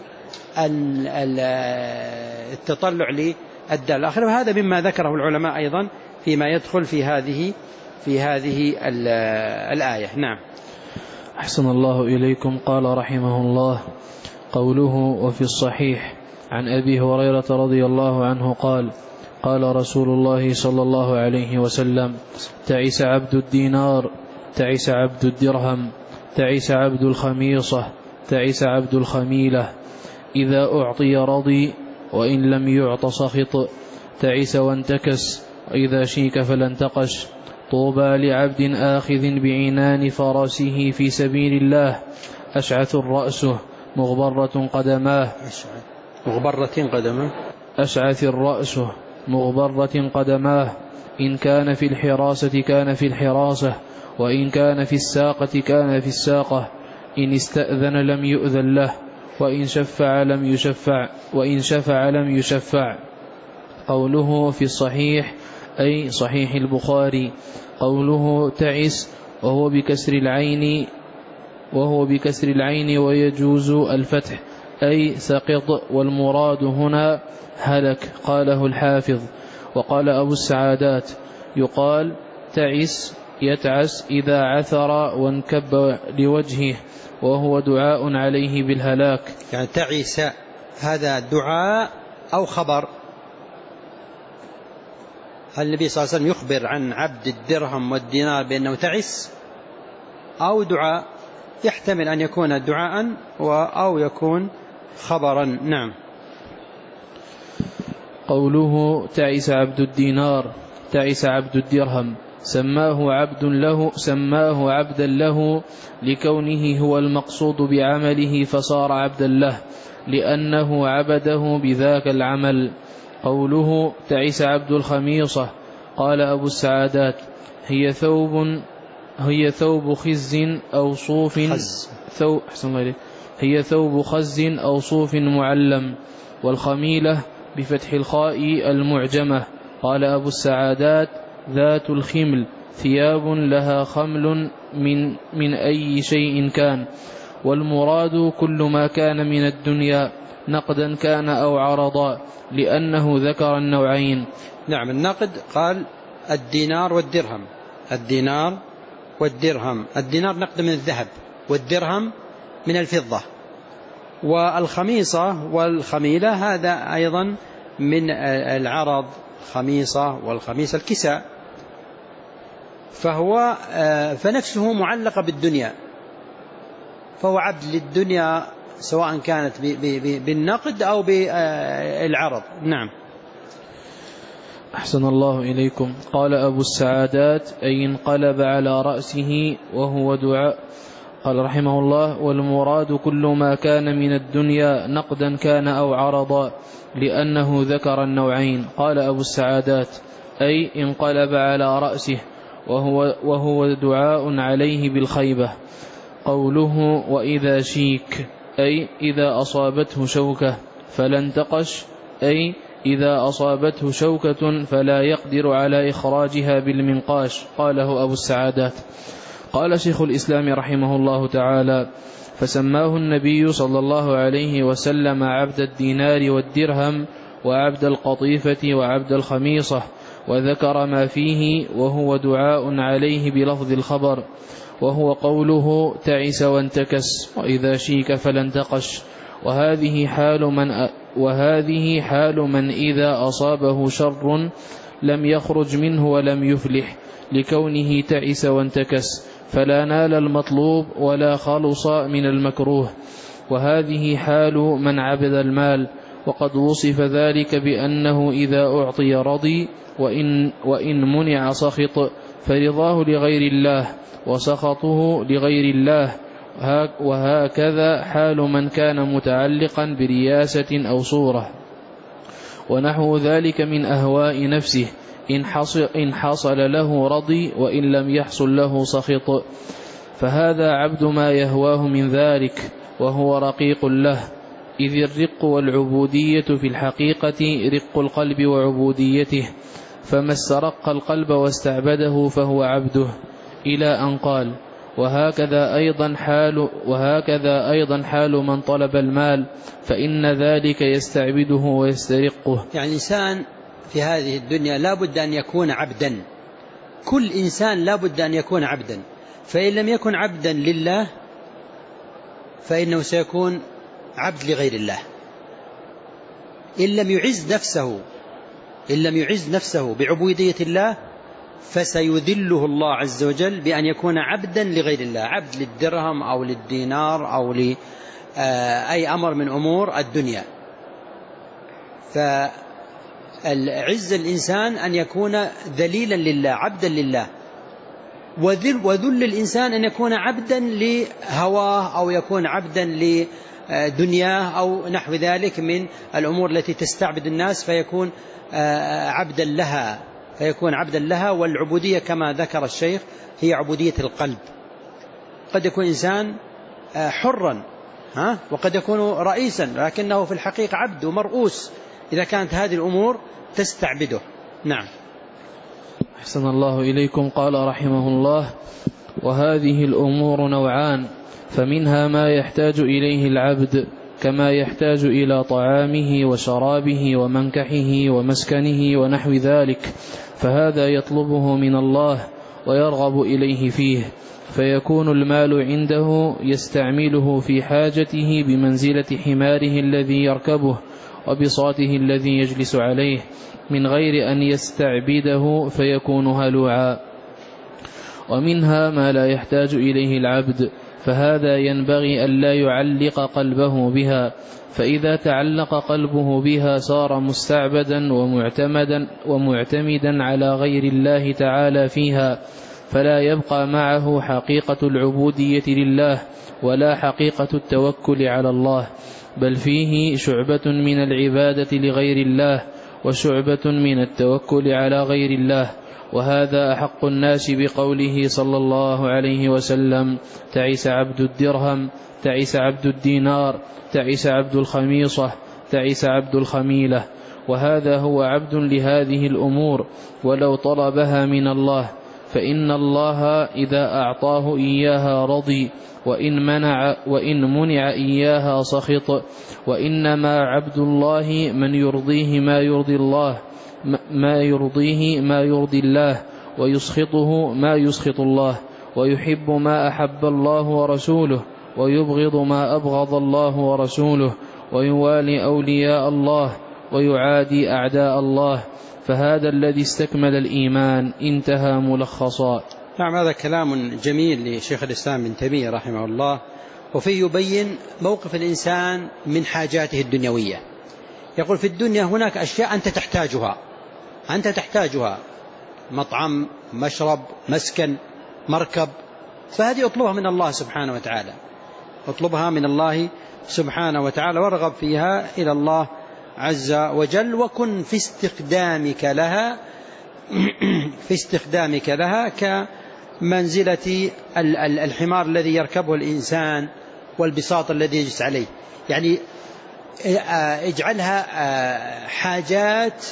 التطلع للدار الآخرة. وهذا مما ذكره العلماء أيضا فيما يدخل في هذه في هذه الآية. نعم. أحسن الله إليكم. قال رحمه الله: قوله وفي الصحيح عن أبي هريرة رضي الله عنه قال: قال رسول الله صلى الله عليه وسلم: تعس عبد الدينار، تعس عبد الدرهم، تعس عبد الخميصة، تعس عبد الخميلة، إذا أعطي رضي وإن لم يعط سخط، تعس وانتكس، إذا شيك فلانتقش. طوبى لعبد آخذ بعنان فرسه في سبيل الله، أشعث رأسه مغبرة قدماه مغبرة قدماه أشعث الرأس مغبرة قدماه، إن كان في الحراسة كان في الحراسة، وإن كان في الساقة كان في الساقة، إن استأذن لم يؤذن له، وإن شفع لم يشفع وإن شفع لم يشفع. قوله في الصحيح أي صحيح البخاري. قوله تعس وهو بكسر العين وهو بكسر العين ويجوز الفتح أي سقط، والمراد هنا هلك. قاله الحافظ. وقال أبو السعادات: يقال تعس يتعس إذا عثر وانكب لوجهه، وهو دعاء عليه بالهلاك. يعني تعس هذا دعاء أو خبر؟ هل النبي صلى الله عليه وسلم يخبر عن عبد الدرهم والدينار بأنه تعس، أو دعاء؟ يحتمل أن يكون دعاء أو يكون خبرا. نعم. قوله تعس عبد الدينار، تعس عبد الدرهم، سماه عبد له سماه عبدا له لكونه هو المقصود بعمله فصار عبدا له، لأنه عبده بذاك العمل. قوله تعس عبد الخميصة، قال أبو السعادات: هي ثوب هي ثوب خز أو صوف ثوب هي ثوب خز أو صوف معلم. والخميلة بفتح الخاء المعجمة. قال أبو السعادات: ذات الخمل، ثياب لها خمل من, من أي شيء كان. والمراد كل ما كان من الدنيا، نقدا كان أو عرضا، لأنه ذكر النوعين. نعم. النقد قال الدينار والدرهم، الدينار والدرهم، الدينار نقد من الذهب، والدرهم من الفضة. والخميصة والخميلة هذا أيضا من العرض، خميصة والخميصة الكساء. فهو فنفسه معلقة بالدنيا، فهو عبد للدنيا سواء كانت بالنقد أو بالعرض. نعم. أحسن الله إليكم. قال أبو السعادات: أي انقلب على رأسه، وهو دعاء. قال رحمه الله: والمراد كل ما كان من الدنيا، نقدا كان أو عرضا، لأنه ذكر النوعين. قال أبو السعادات: أي انقلب على رأسه، وهو, وهو دعاء عليه بالخيبة. قوله وإذا شيك أي إذا أصابته شوكة، فلا انتقش أي إذا أصابته شوكة فلا يقدر على إخراجها بالمنقاش. قاله أبو السعادات. قال شيخ الإسلام رحمه الله تعالى: فسماه النبي صلى الله عليه وسلم عبد الدينار والدرهم وعبد القطيفة وعبد الخميصة، وذكر ما فيه وهو دعاء عليه بلفظ الخبر، وهو قوله تعس وانتكس وإذا شيك فلا انتقش. وهذه حال من وهذه حال من إذا أصابه شر لم يخرج منه ولم يفلح، لكونه تعس وانتكس فلا نال المطلوب ولا خلص من المكروه. وهذه حال من عبد المال، وقد وصف ذلك بأنه إذا أعطي رضي وإن, وإن منع سخط، فرضاه لغير الله وسخطه لغير الله. وهكذا حال من كان متعلقا برياسة أو صورة ونحو ذلك من أهواء نفسه، إن حصل, إن حصل له رضي وإن لم يحصل له سخط، فهذا عبد ما يهواه من ذلك، وهو رقيق له. إذ الرق والعبودية في الحقيقة رق القلب وعبوديته، فما استرق القلب واستعبده فهو عبده، إلى أن قال: وهكذا أيضا حال وهكذا أيضا حال من طلب المال، فإن ذلك يستعبده ويسترقه. يعني الإنسان في هذه الدنيا لا بد أن يكون عبدا، كل إنسان لا بد أن يكون عبدا، فإن لم يكن عبدا لله فإنه سيكون عبد لغير الله. إن لم يعز نفسه إن لم يعز نفسه بعبودية الله فسيذله الله عز وجل بأن يكون عبدا لغير الله، عبد للدرهم أو للدينار أو لأي أمر من أمور الدنيا. فالعز الإنسان أن يكون ذليلا لله، عبدا لله، وذل, وذل الإنسان أن يكون عبدا لهواه أو يكون عبدا لدنياه أو نحو ذلك من الأمور التي تستعبد الناس، فيكون عبدا لها فيكون عبدا لها. والعبودية كما ذكر الشيخ هي عبودية القلب. قد يكون إنسان حرا ها وقد يكون رئيسا، لكنه في الحقيقة عبد ومرؤوس إذا كانت هذه الأمور تستعبده. نعم. أحسن الله إليكم. قال رحمه الله: وهذه الأمور نوعان، فمنها ما يحتاج إليه العبد كما يحتاج إلى طعامه وشرابه ومنكحه ومسكنه ونحو ذلك، فهذا يطلبه من الله ويرغب إليه فيه، فيكون المال عنده يستعمله في حاجته بمنزلة حماره الذي يركبه وبساطه الذي يجلس عليه، من غير أن يستعبده فيكون هلوعا. ومنها ما لا يحتاج إليه العبد، فهذا ينبغي أن لا يعلق قلبه بها، فإذا تعلق قلبه بها صار مستعبدا ومعتمدا, ومعتمدا على غير الله تعالى فيها، فلا يبقى معه حقيقة العبودية لله ولا حقيقة التوكل على الله، بل فيه شعبة من العبادة لغير الله وشعبة من التوكل على غير الله. وهذا أحق الناس بقوله صلى الله عليه وسلم: تعس عبد الدرهم، تعس عبد الدينار، تعس عبد الخميصة، تعس عبد الخميلة. وهذا هو عبد لهذه الأمور ولو طلبها من الله، فإن الله إذا أعطاه إياها رضي، وإن منع, وإن منع إياها سخط. وإنما عبد الله من يرضيه ما يرضي الله ما يرضيه ما يرضي الله، ويسخطه ما يسخط الله، ويحب ما أحب الله ورسوله، ويبغض ما أبغض الله ورسوله، ويوالي أولياء الله ويعادي أعداء الله، فهذا الذي استكمل الإيمان. انتهى ملخصا. نعم، هذا كلام جميل لشيخ الإسلام ابن تيمية رحمه الله، وفيه يبين موقف الإنسان من حاجاته الدنيوية. يقول: في الدنيا هناك أشياء أنت تحتاجها أنت تحتاجها مطعم، مشرب، مسكن، مركب، فهذه اطلبها من الله سبحانه وتعالى اطلبها من الله سبحانه وتعالى وارغب فيها إلى الله عز وجل، وكن في استخدامك لها في استخدامك لها منزلة الحمار الذي يركبه الإنسان والبساط الذي يجلس عليه. يعني اجعلها حاجات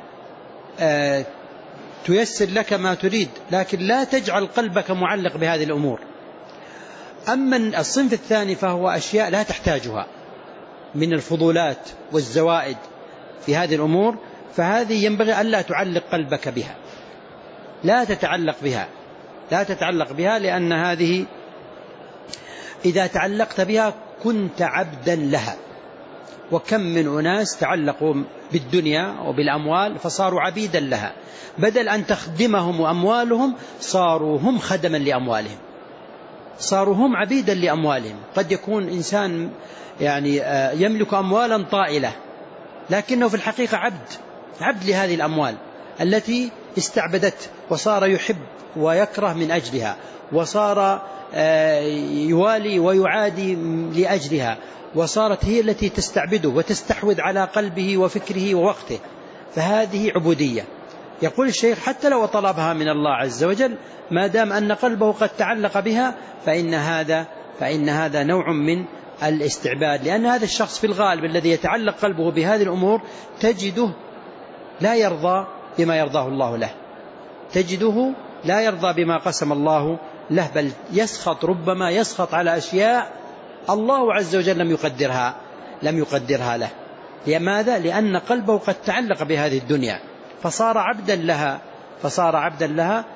تيسر لك ما تريد، لكن لا تجعل قلبك معلق بهذه الأمور. أما الصنف الثاني فهو أشياء لا تحتاجها من الفضولات والزوائد في هذه الأمور، فهذه ينبغي ألا تعلق قلبك بها، لا تتعلق بها لا تتعلق بها لأن هذه إذا تعلقت بها كنت عبدا لها. وكم من أناس تعلقوا بالدنيا وبالأموال فصاروا عبيدا لها، بدل أن تخدمهم وأموالهم صاروا هم خدما لأموالهم، صاروا هم عبيدا لأموالهم. قد يكون إنسان يعني يملك أموالا طائلة لكنه في الحقيقة عبد عبد لهذه الأموال التي استعبدته، وصار يحب ويكره من أجلها، وصار يوالي ويعادي لأجلها، وصارت هي التي تستعبده وتستحوذ على قلبه وفكره ووقته، فهذه عبودية. يقول الشيخ حتى لو طلبها من الله عز وجل ما دام أن قلبه قد تعلق بها فإن هذا فإن هذا نوع من الاستعباد، لأن هذا الشخص في الغالب الذي يتعلق قلبه بهذه الأمور تجده لا يرضى بما يرضاه الله له، تجده لا يرضى بما قسم الله له، بل يسخط، ربما يسخط على أشياء الله عز وجل لم يقدرها لم يقدرها له. لماذا؟ لأن قلبه قد تعلق بهذه الدنيا فصار عبدا لها فصار عبدا لها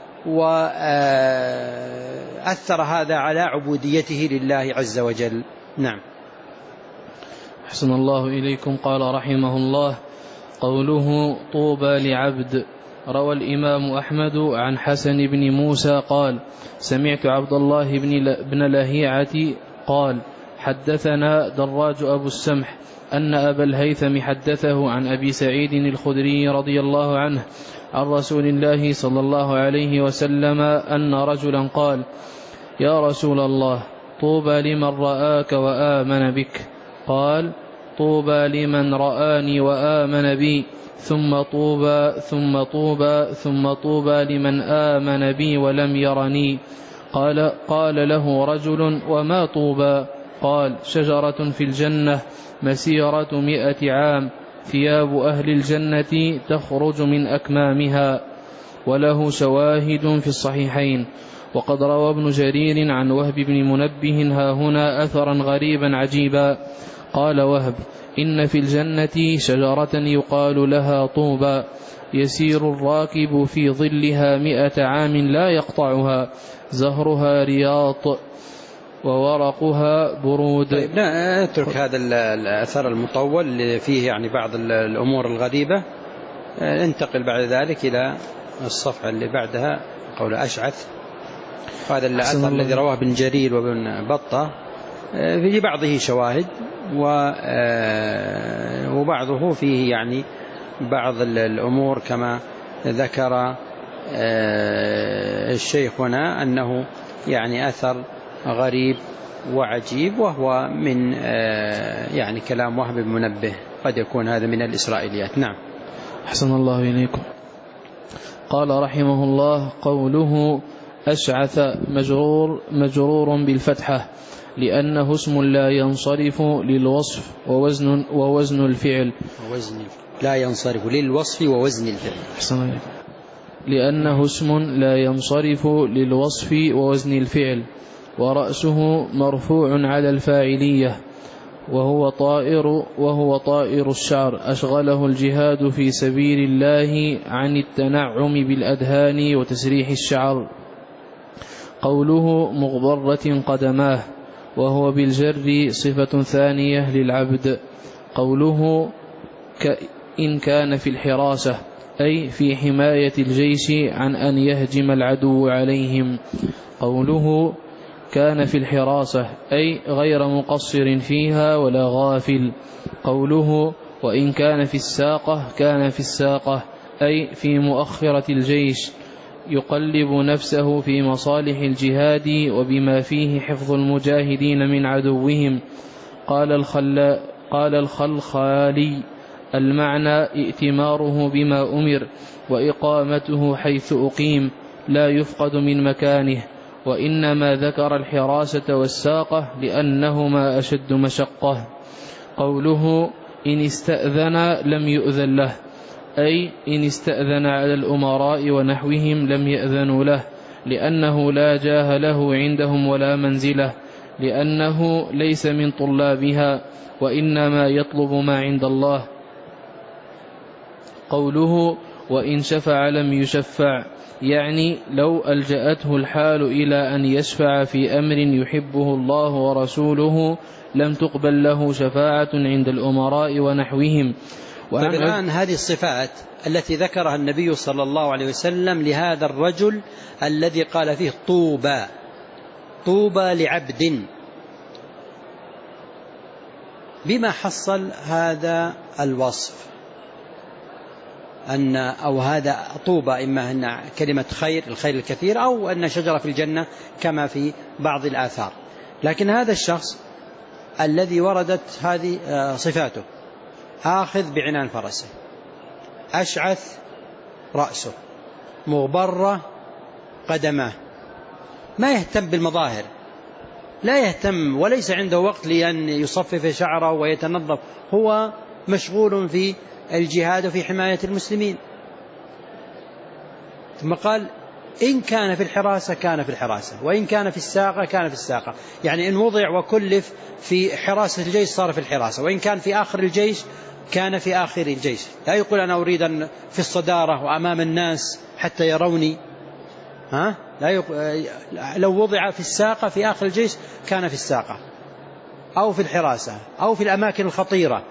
وأثر هذا على عبوديته لله عز وجل. نعم. أحسن الله إليكم. قال رحمه الله: قوله طوبى لعبد. روى الإمام أحمد عن حسن بن موسى قال: سمعت عبد الله بن لهيعة قال: حدثنا دراج أبو السمح أن أبا الهيثم حدثه عن أبي سعيد الخدري رضي الله عنه عن رسول الله صلى الله عليه وسلم أن رجلا قال: يا رسول الله، طوبى لمن رآك وآمن بك. قال: طوبى لمن رآني وآمن بي، ثم طوبى ثم طوبى ثم طوبى لمن آمن بي ولم يرني. قال, قال له رجل: وما طوبى؟ قال: شجرة في الجنة مسيرة مئة عام، ثياب أهل الجنة تخرج من أكمامها. وله شواهد في الصحيحين. وقد روى ابن جرير عن وهب بن منبه هاهنا أثرا غريبا عجيبا. قال وهب: إن في الجنة شجرة يقال لها طوبى، يسير الراكب في ظلها مئة عام لا يقطعها، زهرها رياط وورقها برود. طيب نترك هذا الأثر المطول اللي فيه يعني بعض الأمور الغريبة، انتقل بعد ذلك إلى الصفحة اللي بعدها قول أشعث. هذا الأثر الذي رواه ابن جرير وابن بطة في بعضه شواهد وبعضه فيه يعني بعض الأمور كما ذكر الشيخ هنا أنه يعني أثر غريب وعجيب، وهو من يعني كلام وهب بن منبه، قد يكون هذا من الإسرائيليات. نعم. أحسن الله إليكم. قال رحمه الله: قوله أشعث مجرور مجرور بالفتحة لأنه اسم لا ينصرف للوصف ووزن, ووزن الفعل ووزن لا ينصرف للوصف ووزن الفعل. أحسن. لأنه اسم لا ينصرف للوصف ووزن الفعل، ورأسه مرفوع على الفاعلية، وهو طائر وهو طائر الشعر أشغله الجهاد في سبيل الله عن التنعم بالأدهان وتسريح الشعر. قوله مغبرة قدماه، وهو بالجر صفة ثانية للعبد. قوله إن كان في الحراسة، أي في حماية الجيش عن أن يهجم العدو عليهم. قوله كان في الحراسة، أي غير مقصر فيها ولا غافل. قوله وإن كان في الساقة، كان في الساقة، أي في مؤخرة الجيش، يقلب نفسه في مصالح الجهاد وبما فيه حفظ المجاهدين من عدوهم. قال الخل قال الخلخالي: المعنى ائتماره بما أمر وإقامته حيث أقيم، لا يفقد من مكانه، وإنما ذكر الحراسة والساقة لأنهما أشد مشقة. قوله إن استأذن لم يؤذن له، أي إن استأذن على الأمراء ونحوهم لم يأذنوا له، لأنه لا جاه له عندهم ولا منزله، لأنه ليس من طلابها، وإنما يطلب ما عند الله. قوله وإن شفع لم يشفع، يعني لو ألجأته الحال إلى أن يشفع في أمر يحبه الله ورسوله لم تقبل له شفاعة عند الأمراء ونحوهم. طيب الآن هذه الصفات التي ذكرها النبي صلى الله عليه وسلم لهذا الرجل الذي قال فيه طوبى طوبى لعبد، بما حصل هذا الوصف أن أو هذا طوبى إما أن كلمة خير الخير الكثير أو أن شجرة في الجنة كما في بعض الآثار، لكن هذا الشخص الذي وردت هذه صفاته آخذ بعنان فرسه، أشعث رأسه، مغبرة قدماه، ما يهتم بالمظاهر، لا يهتم وليس عنده وقت لأن يصفف شعره ويتنظف، هو مشغول في الجهاد وفي حماية المسلمين. ثم قال إن كان في الحراسة كان في الحراسة، وإن كان في الساقة كان في الساقة، يعني إن وضع وكلف في حراسة الجيش صار في الحراسة، وإن كان في آخر الجيش كان في آخر الجيش. لا يقول أنا أريد أن في الصدارة وأمام الناس حتى يروني، ها؟ لا يق... لو وضع في الساقة في آخر الجيش كان في الساقة أو في الحراسة أو في الأماكن الخطيرة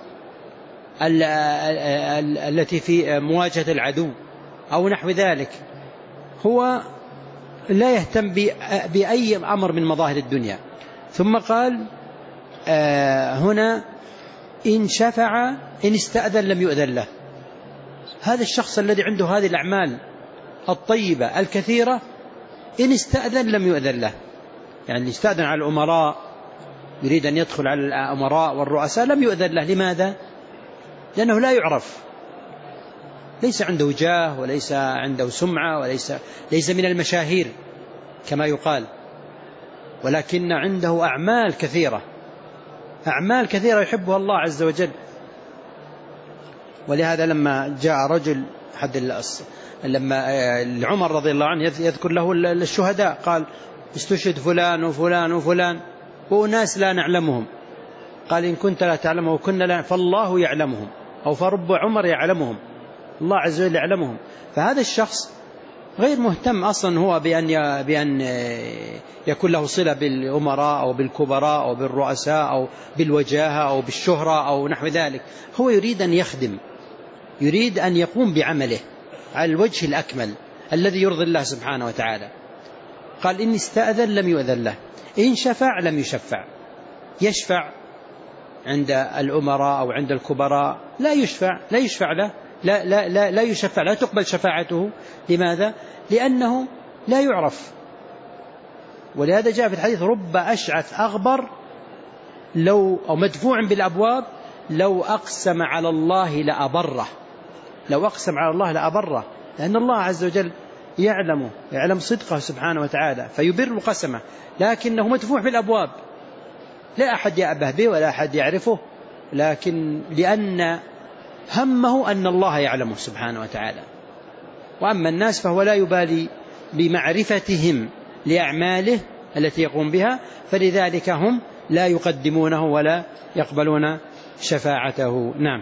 التي في مواجهة العدو أو نحو ذلك. هو لا يهتم بأي أمر من مظاهر الدنيا. ثم قال هنا إن شفع إن استأذن لم يؤذن له. هذا الشخص الذي عنده هذه الأعمال الطيبة الكثيرة إن استأذن لم يؤذن له، يعني استأذن على الأمراء يريد أن يدخل على الأمراء والرؤساء لم يؤذن له. لماذا؟ لأنه لا يعرف، ليس عنده جاه وليس عنده سمعة وليس ليس من المشاهير كما يقال، ولكن عنده أعمال كثيرة أعمال كثيرة يحبها الله عز وجل. ولهذا لما جاء رجل حد لما عمر رضي الله عنه يذكر له الشهداء قال استشهد فلان وفلان وفلان وناس لا نعلمهم، قال إن كنت لا تعلمه وكنا لا فالله يعلمهم، أو فرب عمر يعلمهم، الله عز وجل يعلمهم. فهذا الشخص غير مهتم أصلا هو بأن بأن يكون له صلة بالأمراء أو بالكبراء أو بالرؤساء أو بالوجاهة أو بالشهرة أو نحو ذلك. هو يريد أن يخدم، يريد أن يقوم بعمله على الوجه الأكمل الذي يرضي الله سبحانه وتعالى. قال إن استأذن لم يؤذن له، إن شفع لم يشفع. يشفع عند الأمراء أو عند الكبراء لا يشفع لا يشفع له لا, لا, لا, لا يشفع، لا تقبل شفاعته. لماذا؟ لأنه لا يعرف. ولهذا جاء في الحديث رب أشعث أغبر لو أو مدفوع بالأبواب لو أقسم على الله لأبره، لو أقسم على الله لأبره، لأن الله عز وجل يعلمه يعلم صدقه سبحانه وتعالى فيبر قسمه، لكنه مدفوع بالأبواب لا أحد يأبه به ولا أحد يعرفه، لكن لأن همه أن الله يعلمه سبحانه وتعالى. وأما الناس فهو لا يبالي بمعرفتهم لأعماله التي يقوم بها، فلذلك هم لا يقدمونه ولا يقبلون شفاعته. نعم.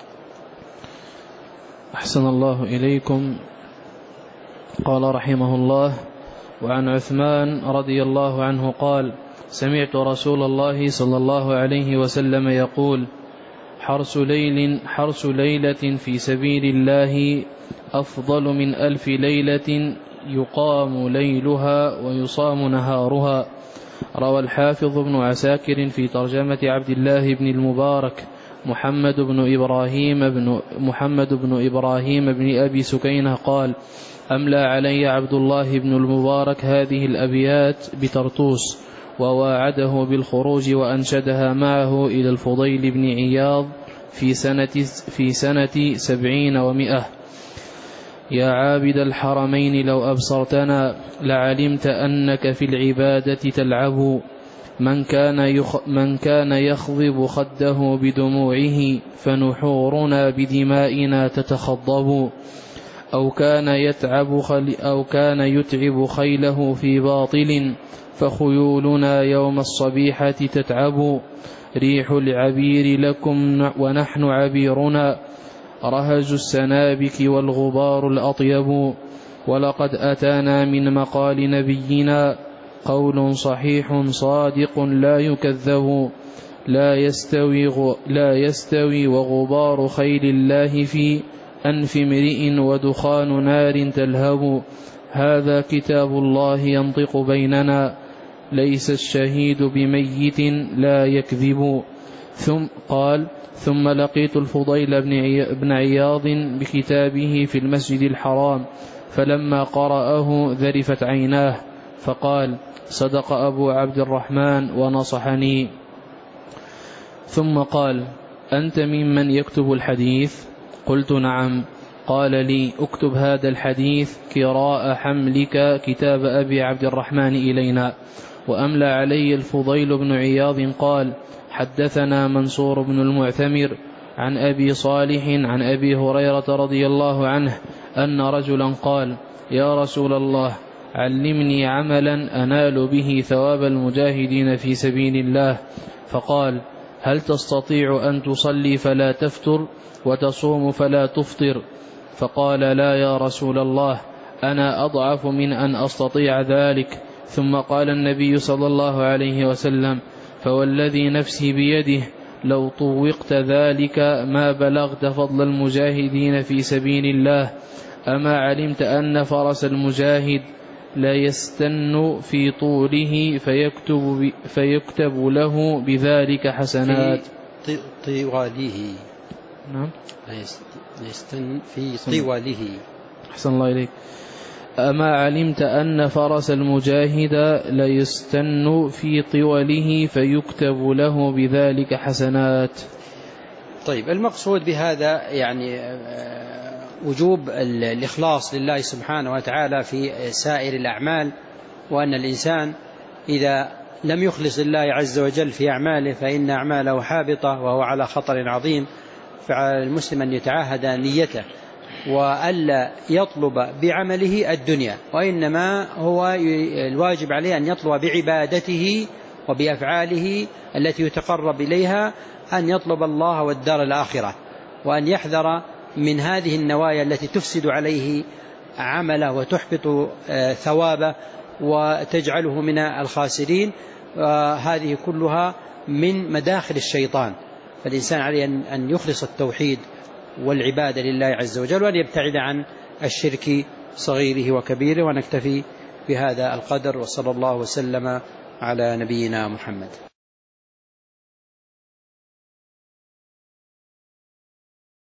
أحسن الله إليكم. قال رحمه الله: وعن عثمان رضي الله عنه قال: سمعت رسول الله صلى الله عليه وسلم يقول: حرس ليل حرس ليلة في سبيل الله أفضل من ألف ليلة يقام ليلها ويصام نهارها. روى الحافظ ابن عساكر في ترجمة عبد الله بن المبارك محمد بن إبراهيم بن محمد بن إبراهيم بن أبي سكينة قال: أملى علي عبد الله بن المبارك هذه الأبيات بترطوس، وواعده بالخروج وأنشدها معه إلى الفضيل بن عياض في سنة في سنة سبعين ومئة. يا عابد الحرمين لو أبصرتنا لعلمت أنك في العبادة تلعب. من كان, يخ من كان يخضب خده بدموعه فنحورنا بدمائنا تتخضب. أو كان يتعب, خل أو كان يتعب خيله في باطل فخيولنا يوم الصبيحة تتعب. ريح العبير لكم ونحن عبيرنا رهج السنابك والغبار الأطيب. ولقد أتانا من مقال نبينا قول صحيح صادق لا يكذب. لا يستوي, لا يستوي وغبار خيل الله في أنف امرئ ودخان نار تلهب. هذا كتاب الله ينطق بيننا ليس الشهيد بميت لا يكذب. ثم قال ثم لقيت الفضيل بن عياض بكتابه في المسجد الحرام فلما قرأه ذرفت عيناه فقال صدق أبو عبد الرحمن ونصحني. ثم قال أنت ممن يكتب الحديث؟ قلت نعم. قال لي اكتب هذا الحديث كراء حملك كتاب أبي عبد الرحمن إلينا. وأملى علي الفضيل بن عياض قال حدثنا منصور بن المعتمر عن أبي صالح عن أبي هريرة رضي الله عنه أن رجلا قال يا رسول الله علمني عملا أنال به ثواب المجاهدين في سبيل الله. فقال هل تستطيع أن تصلي فلا تفتر وتصوم فلا تفطر؟ فقال لا يا رسول الله أنا أضعف من أن أستطيع ذلك. ثم قال النبي صلى الله عليه وسلم فوالذي نفسي بيده لو طوقت ذلك ما بلغت فضل المجاهدين في سبيل الله. أما علمت أن فرس المجاهد لا يستن في طوله فيكتب, فيكتب له بذلك حسنات في طواله. نعم لا يستن في طواله. أحسن الله إليك. أما علمت أن فرس المجاهد لا يستن في طوله فيكتب له بذلك حسنات. طيب المقصود بهذا يعني وجوب الإخلاص لله سبحانه وتعالى في سائر الأعمال، وأن الإنسان إذا لم يخلص الله عز وجل في أعماله فإن أعماله حابطة وهو على خطر عظيم. فعلى المسلم أن يتعاهد نيته وألا يطلب بعمله الدنيا، وإنما هو الواجب عليه أن يطلب بعبادته وبأفعاله التي يتقرب إليها أن يطلب الله والدار الآخرة، وأن يحذر من هذه النوايا التي تفسد عليه عمله وتحبط ثوابه وتجعله من الخاسرين. هذه كلها من مداخل الشيطان. فالإنسان عليه أن يخلص التوحيد والعبادة لله عز وجل، وأن يبتعد عن الشرك صغيره وكبيره. ونكتفي بهذا القدر، وصلى الله وسلم على نبينا محمد.